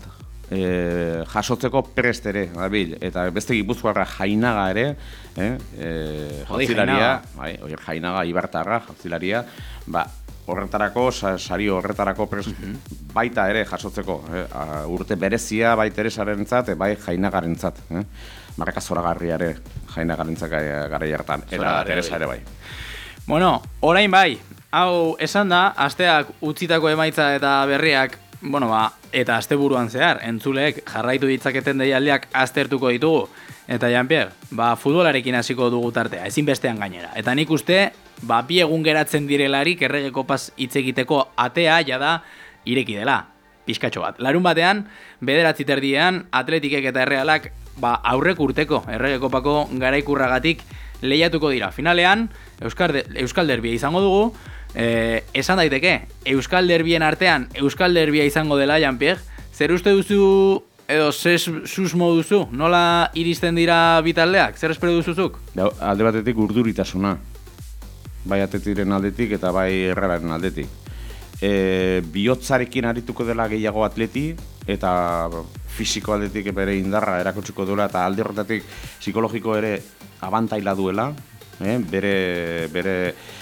E, jasotzeko prest ere, dabil, eta beste Gipuzkoarra Jainaga ere, eh, e, jantzilaria, bai, oier Jainaga, Ibartarra, jantzilaria, ba, horretarako, sari horretarako prest, mm-hmm. baita ere jasotzeko, eh, urte berezia baita ere sarentzat, bai Jainagarentzat, eh, marraka zoragarriare Jainagarentzat garai hartan, eta Teresa ere bai. Bueno, orain bai, hau esan da, asteak utzitako emaitza eta berriak, bueno, ba, eta asteburuan zehar, entzuleek jarraitu ditzaketen deialdiak aztertuko ditugu. Eta Jean-Pierre, ba, futbolarekin hasiko dugu tartea, ezinbestean gainera. Eta nik uste, ba, bi egun geratzen direlarik Errege Kopaz hitz egiteko atea jada ireki dela, pixkatxo bat. Larun batean, bederatzi terdiean, Atletikek eta Errealak, ba, aurrek urteko Errege Kopako garaikurragatik lehiatuko dira. Finalean, Euskal, Euskal Derbia izango dugu, Eh, esan daiteke, Euskal Derbien artean Euskal Derbia izango dela, Jean-Pierre. Zer uste duzu, edo zer susmo duzu? Nola iristen dira bitaldeak? Zer espero duzuzuk? Alde batetik urduritasuna. Bai Atletiren aldetik eta bai Errealaren aldetik. E, bihotzarekin arituko dela gehiago Atleti eta fisiko aldetik bere indarra erakutsiko duela eta alde horretatik psikologiko ere abantaila duela, eh? bere... bere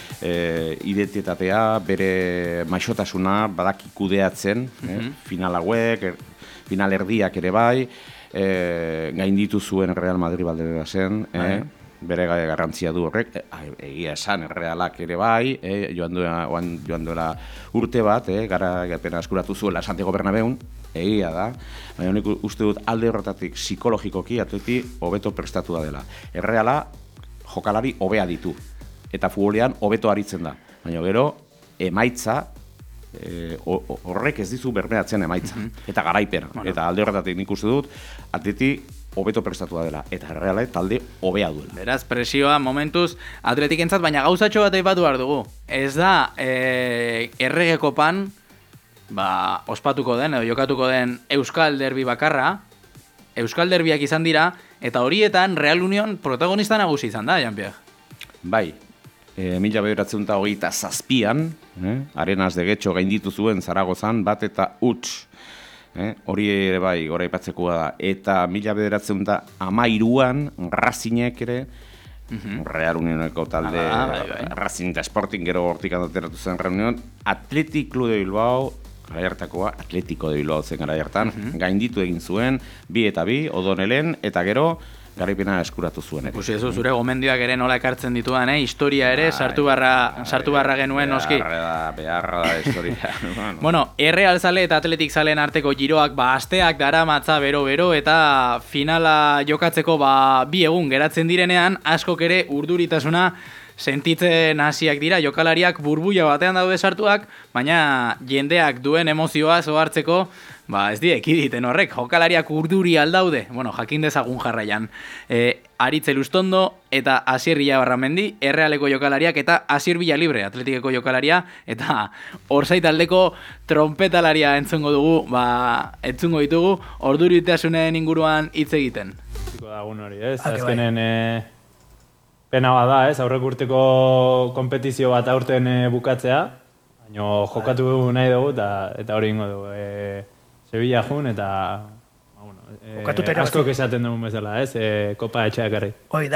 E, identitatea, bere maixotasuna badaki kudeatzen, mm-hmm. eh? final hauek, er, final erdiak ere bai, e, gainditu zuen Real Madrid baldera zen, eh? bere garrantzia du horrek, e, egia esan Realak ere bai, eh? joan, duela, joan duela urte bat, eh? gara gapena eskuratu zuela Santiago Bernabeun, egia da, baina honek uste dut alde horretatik psikologikoki Atleti hobeto prestatu da dela. Erreala jokalari hobea ditu. Eta futbolean hobeto aritzen da. Baina gero, emaitza, e, horrek ez dizu bermeatzen emaitza. Mm-hmm. Eta garaipena. Bueno. Eta alde horretatik nik uste dut, Atleti hobeto prestatua dela. Eta Erreala talde hobea duela. Beraz, presioa momentuz Atletikentzat, baina gauzatxo bat aipatu behar dugu. Ez da, e, Errege Kopan, ba, ospatuko den, edo jokatuko den Euskal Derbi bakarra, Euskal Derbiak izan dira, eta horietan Real Union protagonista nagusi izan da, Jean-Pierre. Bai, e, mila bederatzen eta hogeita zazpian, eh? Arenas de Getxo gainditu zuen Zaragozan, bat eta huts. Eh? Hori ere bai, gora ipatzekoa da. Eta mila bederatzen eta amairuan, Razinek ere, Mm-hmm. Real Unioneko talde, ah, bai, bai. Racing eta Sporting gero hortik ateratu zen Real Union, Athletic Club de Bilbao, gara hartakoa, Atletico de Bilbao zen gara hartan, mm-hmm. gainditu egin zuen, bi eta bi, Odonelen, eta gero, garaipena eskuratu zuen ere. Pues eso, zure gomendioak ere nola ekartzen dituan, eh? Historia ere, sartu barra, sartu barra genuen, noski. Beharra da, beharra da historia. bueno. bueno, Erreal zale eta Atletik zaleen arteko giroak, ba, asteak dara matza bero-bero, eta finala jokatzeko, ba, bi egun geratzen direnean, askok ere urduritasuna sentitzen hasiak dira, jokalariak burbuia batean daude sartuak, baina jendeak duen emozioa zohartzeko, ba ez die ekiditen horrek, jokalariak urduri aldaude, bueno, jakin dezagun jarraian. E, Aritze Lustondo eta Asier Barramendi, Errealeko jokalariak eta Asier Villalibre, Atletikeko jokalaria, eta Orsay taldeko trompetalaria entzungo dugu, ba, entzungo ditugu, orduritasunen inguruan hitz egiten. Dagun hori, ez? Azkenen e, pena bada, ez? Aurrek urteko kompetizio bat aurten e, bukatzea, baina jokatu nahi dugu eta, eta hori ingo dugu. E, Sevilla jun eta bueno, e, askok esaten dugun bezala, ez? E, kopa etxeak garri.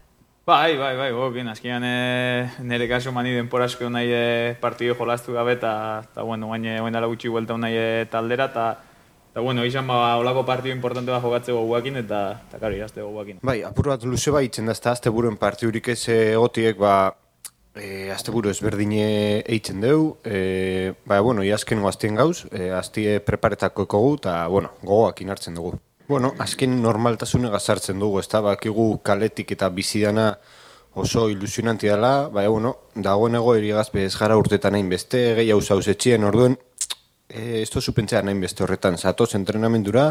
Bai, bai, bai, gokin, azkian e, nire kasu mani denpora asko nahi e, partidu jolastu gabe eta, eta bueno, baina dala gutxi buelta nahi e, taldera eta eta bueno, izan ba, olako partidu importante bat jokatzeko guakin eta eta karo, irazteko guakin. Bai, apur bat luze bai itzen da, ez da, azte buruen partidurik ez egotiek, ba, E, azte buru ezberdine eitzen deu, e, ba, bueno, iazken goaztien gauz, e, aztie preparetako ekogu, eta, bueno, gogoak inartzen dugu. Bueno, azken normaltasune gazartzen dugu, ez da, bakigu kaletik eta bizidana oso ilusionanti dela, ba, bueno, dagoenego erigazpe ez gara urtetan nahin beste, gehi hau zauz etxien, orduen, e, ez tozu pentsea nahin beste horretan, zatoz entrenamendura,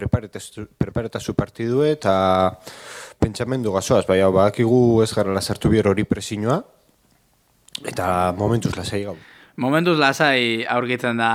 preparetazu partidue, eta pentsamendu gazoaz, bai, hau, bakigu ez gara lazartu bier hori presinua, eta momentuz lasai gau. Momentuz lasai aurkitzen da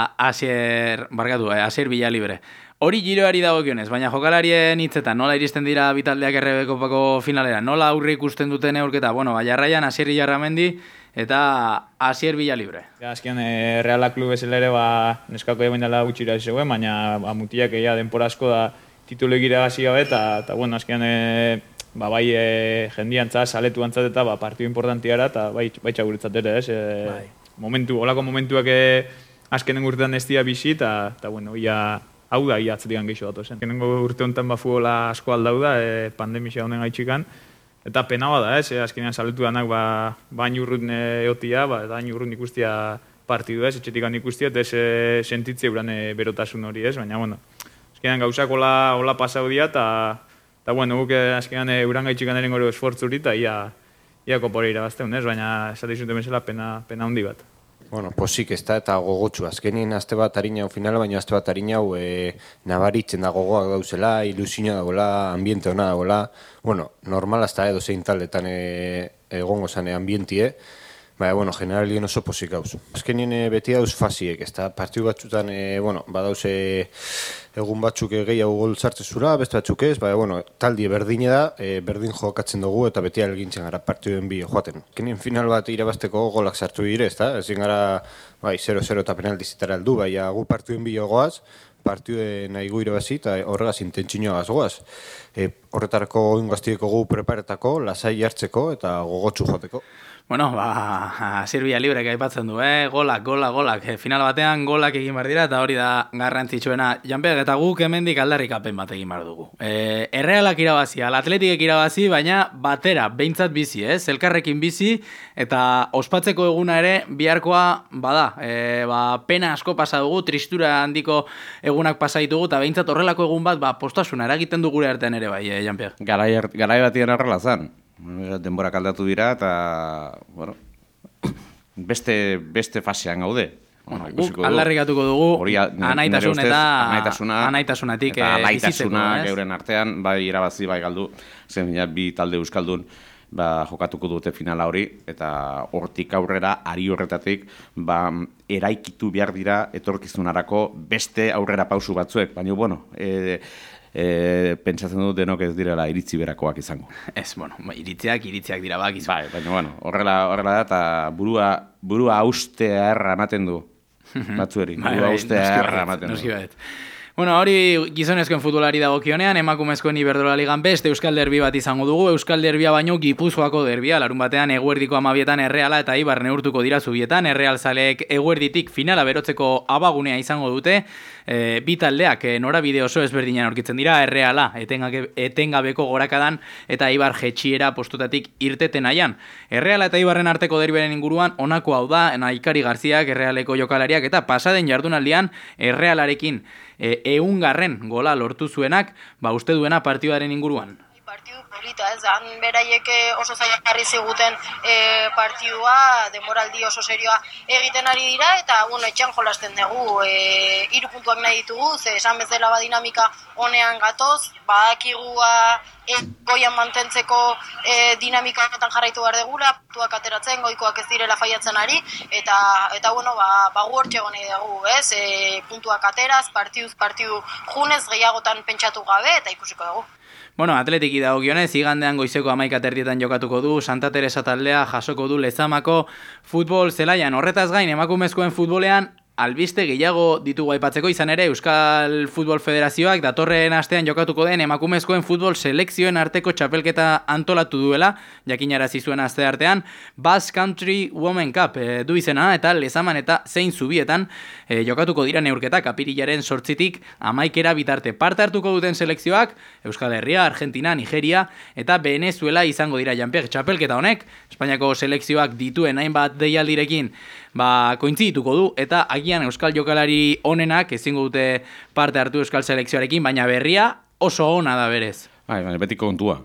Asier, barkatu, eh, Asier Villalibre. Hori giroari dagokionez, baina jokalarien hitzetan nola iristen dira bitaldeak errebekopako finalera, nola aurre ikusten duten eurketa, bueno, bai jarraian Asier Illarramendi eta Asier Villalibre. Ja, azkian e, Reala klub bezala ere ba, neskako egin dela gutxira zegoen, baina ba, mutiak egia denpora asko da titulu egira gazi gabe, eta, eta bueno, azkian e, ba, bai e, jendiantzat, saletu antzat eta ba, partidu importantiara eta bai, bai txaguretzat ere, ez? E, bai. Momentu, olako momentuak e, azkenen urtean ez dira bizi eta, eta bueno, ia, hau da, ia atzetikan gehiago datu zen. Azkenengo urte honetan ba, futbola asko aldau da, e, pandemia honen gaitxikan, eta pena bada, ez? E, azkenean saletu danak ba, ba urrun eotia, ba, eta hain urrun ikustia partidu, ez? Etxetikan ikustia, eta ez e, sentitzea uran e, berotasun hori, ez? Baina, bueno, azkenean gauzak hola, hola pasau dira, eta Eta, bueno, guk azkenean euran gaitxikan eren gero esfortzuri eta ia, ia kopore irabazteun, ez? Baina esatizunte bezala pena, pena handi bat. Bueno, posik ez da eta gogotsu. Azkenien azte bat harin hau finala, baina azte bat harin hau e, nabaritzen da gogoak dauzela, ilusioa dagoela, ambiente hona dagoela. Bueno, normal azta edo zein taldetan e, egongo zane ambientie. Baina, bueno, generalien oso posik gauz. Azkenien e, beti dauz fasiek, ez da, partidu batzutan, e, bueno, badauz e, egun batzuk gehiago gol sartzezura, beste batzuk ez, baina, bueno, taldi berdine da, e, berdin jokatzen dugu eta beti algintzen gara partiduen bi joaten. Azkenien final bat irabazteko golak sartu dire, ez da, ezin gara, bai, zero zero eta penaltizitara aldu, baina gu partiduen bi jogoaz, partidue nahi gu irabazi eta horregaz intentzinoa gazgoaz. E, horretarako oingaztieko gu preparetako, lasai hartzeko eta gogotsu joteko. Bueno, ba, Asier Villalibre aipatzen du, eh? golak, golak, golak. E, final batean golak egin behar dira eta hori da garrantzitsuena. Janpeak eta guk hemendik aldarrikapen bat egin behar dugu. E, Errealak irabazi, Atletikek irabazi, baina batera, behintzat bizi, ez? Eh? Elkarrekin bizi eta ospatzeko eguna ere biharkoa bada. E, ba, pena asko pasa dugu, tristura handiko egunak pasa ditugu eta behintzat horrelako egun bat ba, postasuna eragiten du gure artean ere bai, eh, Janpeak? Garai, garai batien arrela zen. Denbora kaldatu dira eta bueno, beste, beste fasean gaude. Bueno, guk aldarrikatuko dugu Horia, anaitasun eta anaitasuna, anaitasunatik eta anaitasuna geuren artean, bai irabazi, bai galdu, zen bi talde euskaldun ba, jokatuko dute finala hori, eta hortik aurrera, ari horretatik, ba, eraikitu behar dira etorkizunarako beste aurrera pausu batzuek, baina, bueno, e, e, pentsatzen dut denok ez direla iritzi berakoak izango. Ez, bueno, iritziak, iritziak dira bakizu. Bai, baina, bueno, horrela, horrela da, eta burua, burua austea erra ematen du, batzueri, burua austea erra ematen du. Bueno, hori gizonezkoen futbolari dagokionean, emakumezkoen Iberdrola Ligan beste Euskal Derbi bat izango dugu. Euskal Derbia baino Gipuzkoako derbia, larun batean eguerdiko amabietan Erreala eta Eibar neurtuko dira zubietan. Erreal zaleek eguerditik finala berotzeko abagunea izango dute. E, bi taldeak e, norabide oso ezberdinan aurkitzen dira. Erreala etengabe, etengabeko gorakadan eta Eibar jetxiera postutatik irteten nahian. Erreala eta Eibarren arteko derberen inguruan honako hau da, Naikari Garziak, Errealeko jokalariak eta pasaden jardunaldian Errealarekin E, eungarren gola lortu zuenak, ba uste duena partidaren inguruan. Partidu polita, ez, han beraiek oso zaila jarri ziguten e, partidua, demoraldi oso serioa egiten ari dira, eta bueno, etxean jolasten dugu, e, hiru puntuak nahi ditugu, ze esan bezala ba dinamika honean gatoz, badakigua e, goian mantentzeko e, dinamika honetan jarraitu behar degula, puntuak ateratzen, goikoak ez direla faiatzen ari, eta, eta bueno, ba, ba gu hortxe nahi dugu, ez, e, puntuak ateraz, partiduz partidu junez, gehiagotan pentsatu gabe, eta ikusiko dugu. Bueno, atletiki dagokionez, igandean goizeko hamaika terdietan jokatuko du, Santa Teresa taldea jasoko du Lezamako futbol zelaian. Horretaz gain, emakumezkoen futbolean, albiste gehiago ditugu aipatzeko, izan ere Euskal Futbol Federazioak datorren astean jokatuko den emakumezkoen futbol selekzioen arteko txapelketa antolatu duela, jakinarazi zuen aste artean, Basque Country Women Cup e, du izena, eta Lezaman eta zein zubietan e, jokatuko dira neurketak apirilaren sortzitik amaikera bitarte. Parte hartuko duten selekzioak Euskal Herria, Argentina, Nigeria eta Venezuela izango dira. Janpiek, txapelketa honek Espainiako selekzioak dituen hainbat deialdirekin ba, kointzidituko du, eta agian Euskal jokalari onenak ezingo dute parte hartu Euskal selekzioarekin, baina berria oso ona da berez. Bai, baina betiko kontua.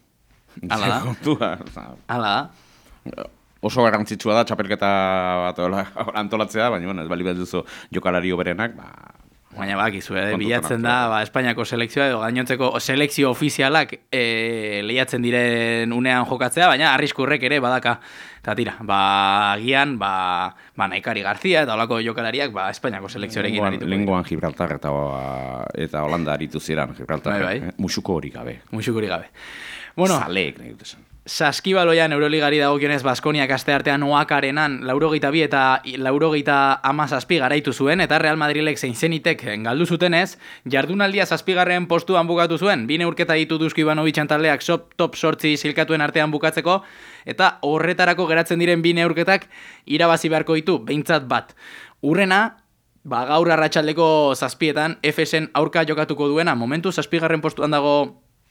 Hala da. Kontua. Hala da. Oso garrantzitsua da txapelketa bat antolatzea, baina bueno, ez bali behar duzu jokalari oberenak, ba... Baina bakizu, eh? Bilatzen da ba, Espainiako selekzioa edo gainontzeko selekzio ofizialak e, lehiatzen diren unean jokatzea, baina arriskurrek ere badaka. Eta tira, ba, agian, ba, ba Naikari Garzia eta olako jokalariak ba, Espainiako selekzioarekin arituko. Lengoan Gibraltar eta, eta Holanda aritu ziren, Gibraltar. Bai, bai. Musuko hori gabe. Musuko hori gabe. Bueno, Zaleek nahi dut esan. Saskibaloian Euroligari dagokionez Baskoniak aste artean oakarenan laurogeita bi eta laurogeita hamazazpi garaitu zuen, eta Real Madrilek zein zenitek galdu zutenez, jardunaldia zazpigarren postuan bukatu zuen, bi neurketa ditu Dusko Ivanovicen taldeak sop top sortzi zilkatuen artean bukatzeko, eta horretarako geratzen diren bi neurketak irabazi beharko ditu, behintzat bat. Urrena, ba, gaur arratsaldeko zazpietan Efesen aurka jokatuko duena, momentu zazpigarren postuan dago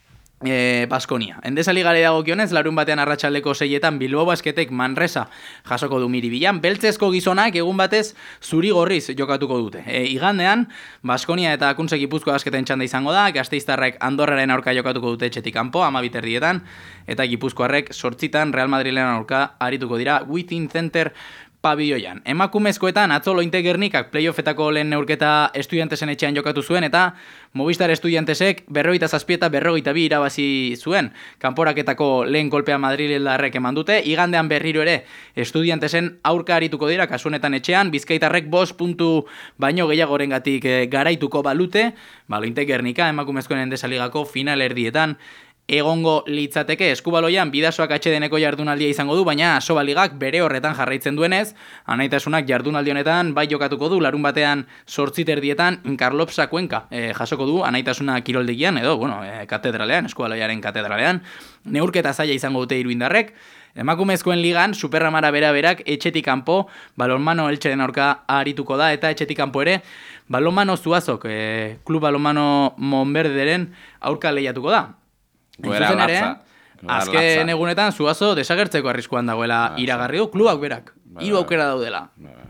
E, Baskonia. Endesa ligare dagokionez, larun batean arratsaldeko seietan Bilbao Basketek Manresa jasoko du Miribilan. Beltzezko gizonak egun batez zuri gorriz jokatuko dute. E, igandean, Baskonia eta Akuntze Gipuzkoa Basketen txanda izango da, Gasteiztarrek Andorraren aurka jokatuko dute etxetik kanpo, hamabi terdietan, eta Gipuzkoarrek sortzitan Real Madrilen aurka arituko dira Within Center pabilloian. Emakumezkoetan atzo Lointe-Gernikak playoffetako lehen neurketa Estudiantesen etxean jokatu zuen, eta Movistar Estudiantesek berrogeita zazpi eta berrogeita bi irabazi zuen. Kanporaketako lehen kolpea Madrildarrek eman dute, igandean berriro ere Estudiantesen aurka arituko dira, kasunetan etxean, Bizkaitarrek bost puntu baino gehiagorengatik e, garaituko balute, ba, Lointe-Gernika emakumezkoen Endesa ligako final erdietan egongo litzateke. Eskubaloian bidasoak atsedeneko jardunaldia izango du, baina Sobaligak bere horretan jarraitzen duenez, anaitasunak jardunaldi honetan bai jokatuko du, larun batean zortzi terdietan Karlopsa Kuenka e, jasoko du, anaitasuna kiroldegian edo, bueno, e, katedralean, Eskubaloiaren katedralean, neurketa zaila izango dute iruindarrek. Emakumezkoen ligan, Superramara bera berak etxetik kanpo balonmano Eltxeren aurka arituko da, eta etxetik kanpo ere balonmano Zuazok, e, klub balonmano Monberderen aurka lehiatuko da. Zuzen ere, azken egunetan Zuazo desagertzeko arriskuan dagoela iragarri du, klubak berak, hiru aukera daudela.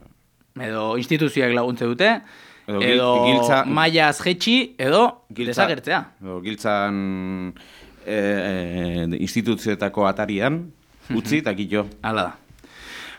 Edo instituzioak laguntze dute, edo mailaz jetxi, edo desagertzea. Edo giltzan instituzioetako atarian, utzi eta gito. Hala da.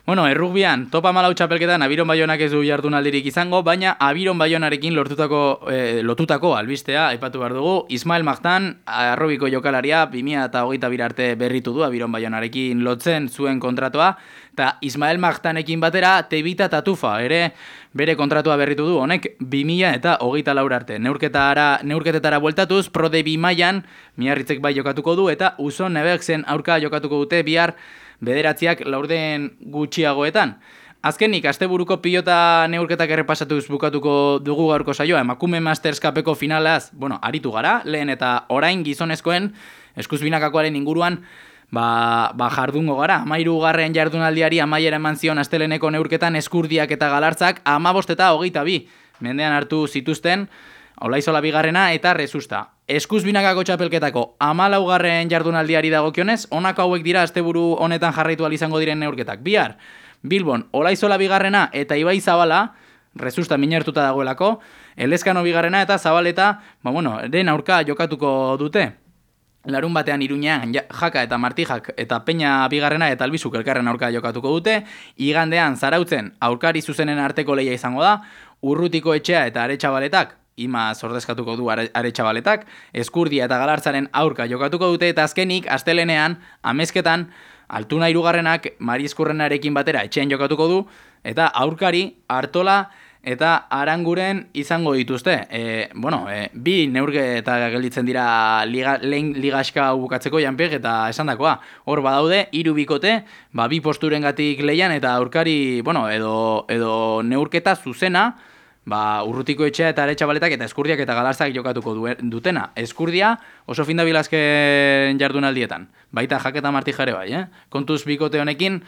Bueno, errugbian, topa malau txapelketan Abiron Baionak ez du jardunaldirik izango, baina Abiron Baionarekin lortutako, eh, lotutako albistea, aipatu behar dugu, Ismael Magtan, arrobiko jokalaria, bi mila hogeita bi arte berritu du Abiron Baionarekin lotzen zuen kontratua, eta Ismael Magtanekin batera Tebita Tatufa, ere bere kontratua berritu du, honek bi mila hogeita lau arte. Neurketara, neurketetara bueltatuz, Prode bi mailan, Miarritzek bai jokatuko du, eta Uzon Nebexen aurka jokatuko dute bihar bederatziak laurden gutxiagoetan. Azkenik, asteburuko pilota neurketak errepasatuz bukatuko dugu gaurko saioa, emakume Masters Cupeko finalaz, bueno, aritu gara, lehen eta orain gizonezkoen eskuzbinakakoaren inguruan, ba, ba jardungo gara. Amairu garren jardunaldiari amaiera eman zion asteleneko neurketan eskurdiak eta galartzak amabost eta hogeita bi. Mendean hartu zituzten, Olaizola bigarrena eta Rezusta. Eskuzbinakako txapelketako hamalaugarren jardunaldiari dagokionez, honako hauek dira asteburu honetan jarraitu ahal izango diren neurketak. Bihar, Bilbon, Olaizola bigarrena eta Ibai Zabala, Rezusta minertuta dagoelako, Elezkano bigarrena eta Zabaleta, ba bueno, den aurka jokatuko dute. Larun batean Iruñean Jaka eta Martijak eta Peña bigarrena eta Albizuk elkarren aurka jokatuko dute. Igandean Zarautzen aurkari zuzenen arteko lehia izango da. Urrutiko Etxea eta Aretxabaletak, ima zordezkatuko du Aretxabaletak, Eskurdia eta Galartzaren aurka jokatuko dute, eta azkenik astelenean amezketan Altuna hirugarrenak Mari Eskurrenarekin batera etxean jokatuko du, eta aurkari Artola eta Aranguren izango dituzte. E, bueno, e, bi neurke eta gelditzen dira liga, lehen ligaxka bukatzeko Janpeg eta esandakoa. Hor badaude, hiru bikote, ba, bi posturengatik lehian eta aurkari, bueno, edo, edo neurketa zuzena, ba, Urrutiko Etxea eta Aretxabaletak eta Eskurdiak eta Galartzak jokatuko dutena. Eskurdia oso fin dabil azken jardunaldietan. Baita Jaka eta Martija ere bai, eh? Kontuz bikote honekin,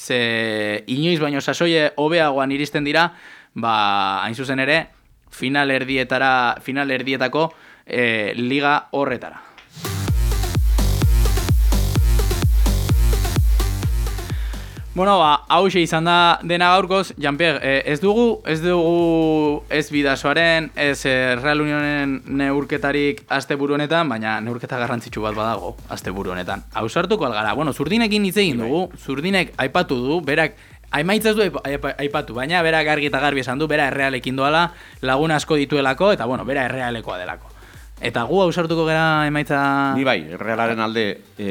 ze inoiz baino sasoie hobeagoan iristen dira, ba, hain zuzen ere, final erdietara, final erdietako e, liga horretara. Bueno, ba, hauxe izan da dena gaurkoz, Janpier, eh, ez dugu, ez dugu ez Bidasoaren, ez eh, Real Unionen neurketarik asteburu honetan, baina neurketa garrantzitsu bat badago asteburu honetan. Ausartuko algara, bueno, Zurdinekin hitz egin dugu, Zurdinek aipatu du, berak Aimaitz ez du aipatu, baina berak argi eta garbi esan du, bera Errealekin doala, lagun asko dituelako, eta bueno, bera Errealekoa delako. Eta gu ausartuko gara emaitza... Ni bai, Errealaren alde...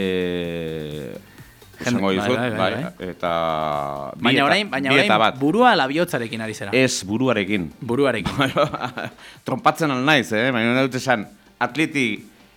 E... Esango dizut, bai, bai, bai, bai. Eta... Baina orain, baina orain burua labiotzarekin ari zera. Ez, buruarekin. Buruarekin. Trompatzen al naiz, eh? Baina dut esan, atleti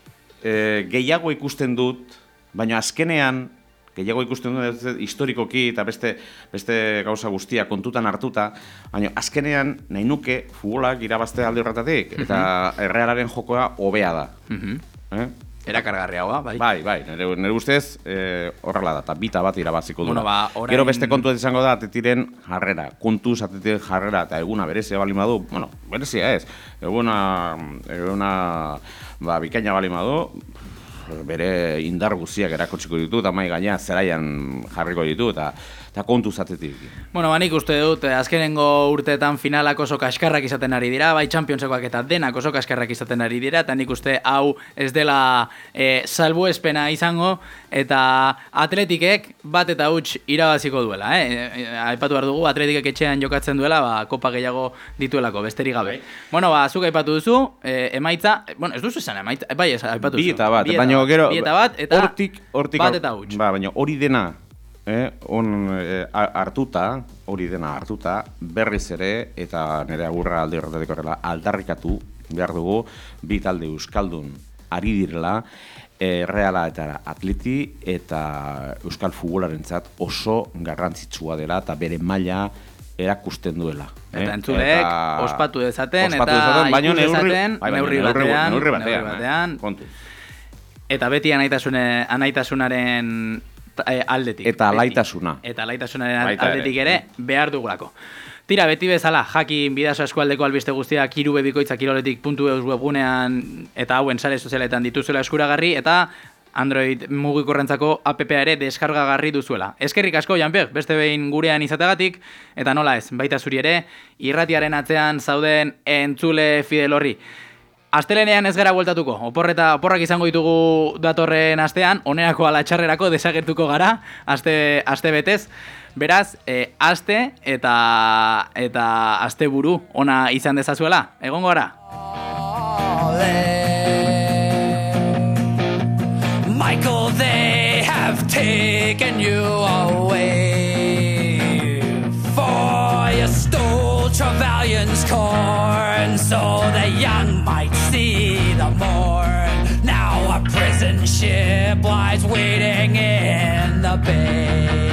eh, gehiago ikusten dut, baina azkenean, gehiago ikusten dut historikoki eta beste, beste gauza guztia kontutan hartuta, baina azkenean nahi nuke futbolak irabazte alde horretatik, eta uh-huh. Errealaren jokoa hobea da. Uh-huh. Eh? Erakargarriagoa, bai. Bai, bai, nire, nire ustez eh, horrela da, eta bita bat irabaziko duna. Bueno, ba, orain... Gero beste kontu izango da, atetiren jarrera, kontuz atetiren jarrera, eta eguna berezia bali madu, bueno, berezia ez, eguna, eguna ba, bikaina bali madu, bere indar guztiak erakotsiko ditu, eta mai gaina zelaian jarriko ditu, eta eta kontu zatetik. Bueno, banik uste dut, azkenengo urteetan finalak oso kaskarrak izaten ari dira, bai Championsekoak eta denak oso kaskarrak izaten ari dira, eta nik uste hau ez dela e, salbuespena izango, eta atletikek bat eta huts irabaziko duela. Eh? Aipatu behar dugu, atletikek etxean jokatzen duela, ba, kopa gehiago dituelako, besterik gabe. Bueno, ba, zuk aipatu duzu, e, emaitza, bueno, ez duzu esan emaitza, bai, ez, aipatu duzu. Bi eta bat, baina gero, bi eta bat, eta hortik, hortik, bat eta huts. Ba, baina hori dena, Eh, on eh, hartuta, hori dena hartuta, berriz ere, eta nire agurra alde horretatik horrela, aldarrikatu behar dugu, bi talde euskaldun ari direla, eh, Reala eta Atleti, eta euskal futbolarentzat oso garrantzitsua dela, eta bere maila erakusten duela. Eh? Eta entzuleek eta... ospatu dezaten, ospatu eta dezaten, ikus dezaten, bai, neurri batean, neurri batean, batean, eh? Kontu. Eta beti anaitasune, anaitasunaren aldetik. Eta alaitasuna. Eta alaitasunaren aldetik ere behar dugulako. Tira, beti bezala, jakin Bidaso eskualdeko albiste guztiak hiru bebikoitza kiroletik puntu eus webgunean eta hauen sare sozialetan dituzuela eskuragarri, eta Android mugikorrentzako app ere deskargagarri duzuela. Eskerrik asko, Janpier, beste behin gurean izategatik, eta nola ez, baita zuri ere, irratiaren atzean zauden entzule fidel horri. astelenean ez gara bueltatuko, oporreta, oporrak izango ditugu datorren astean, onerako ala txarrerako desagertuko gara, aste, aste betez, beraz, e, aste eta, eta aste buru ona izan dezazuela, egongo gara? Michael, they have taken you away, for you stole Trevelyan's corn, so the young might see the morn. Now a prison ship lies waiting in the bay.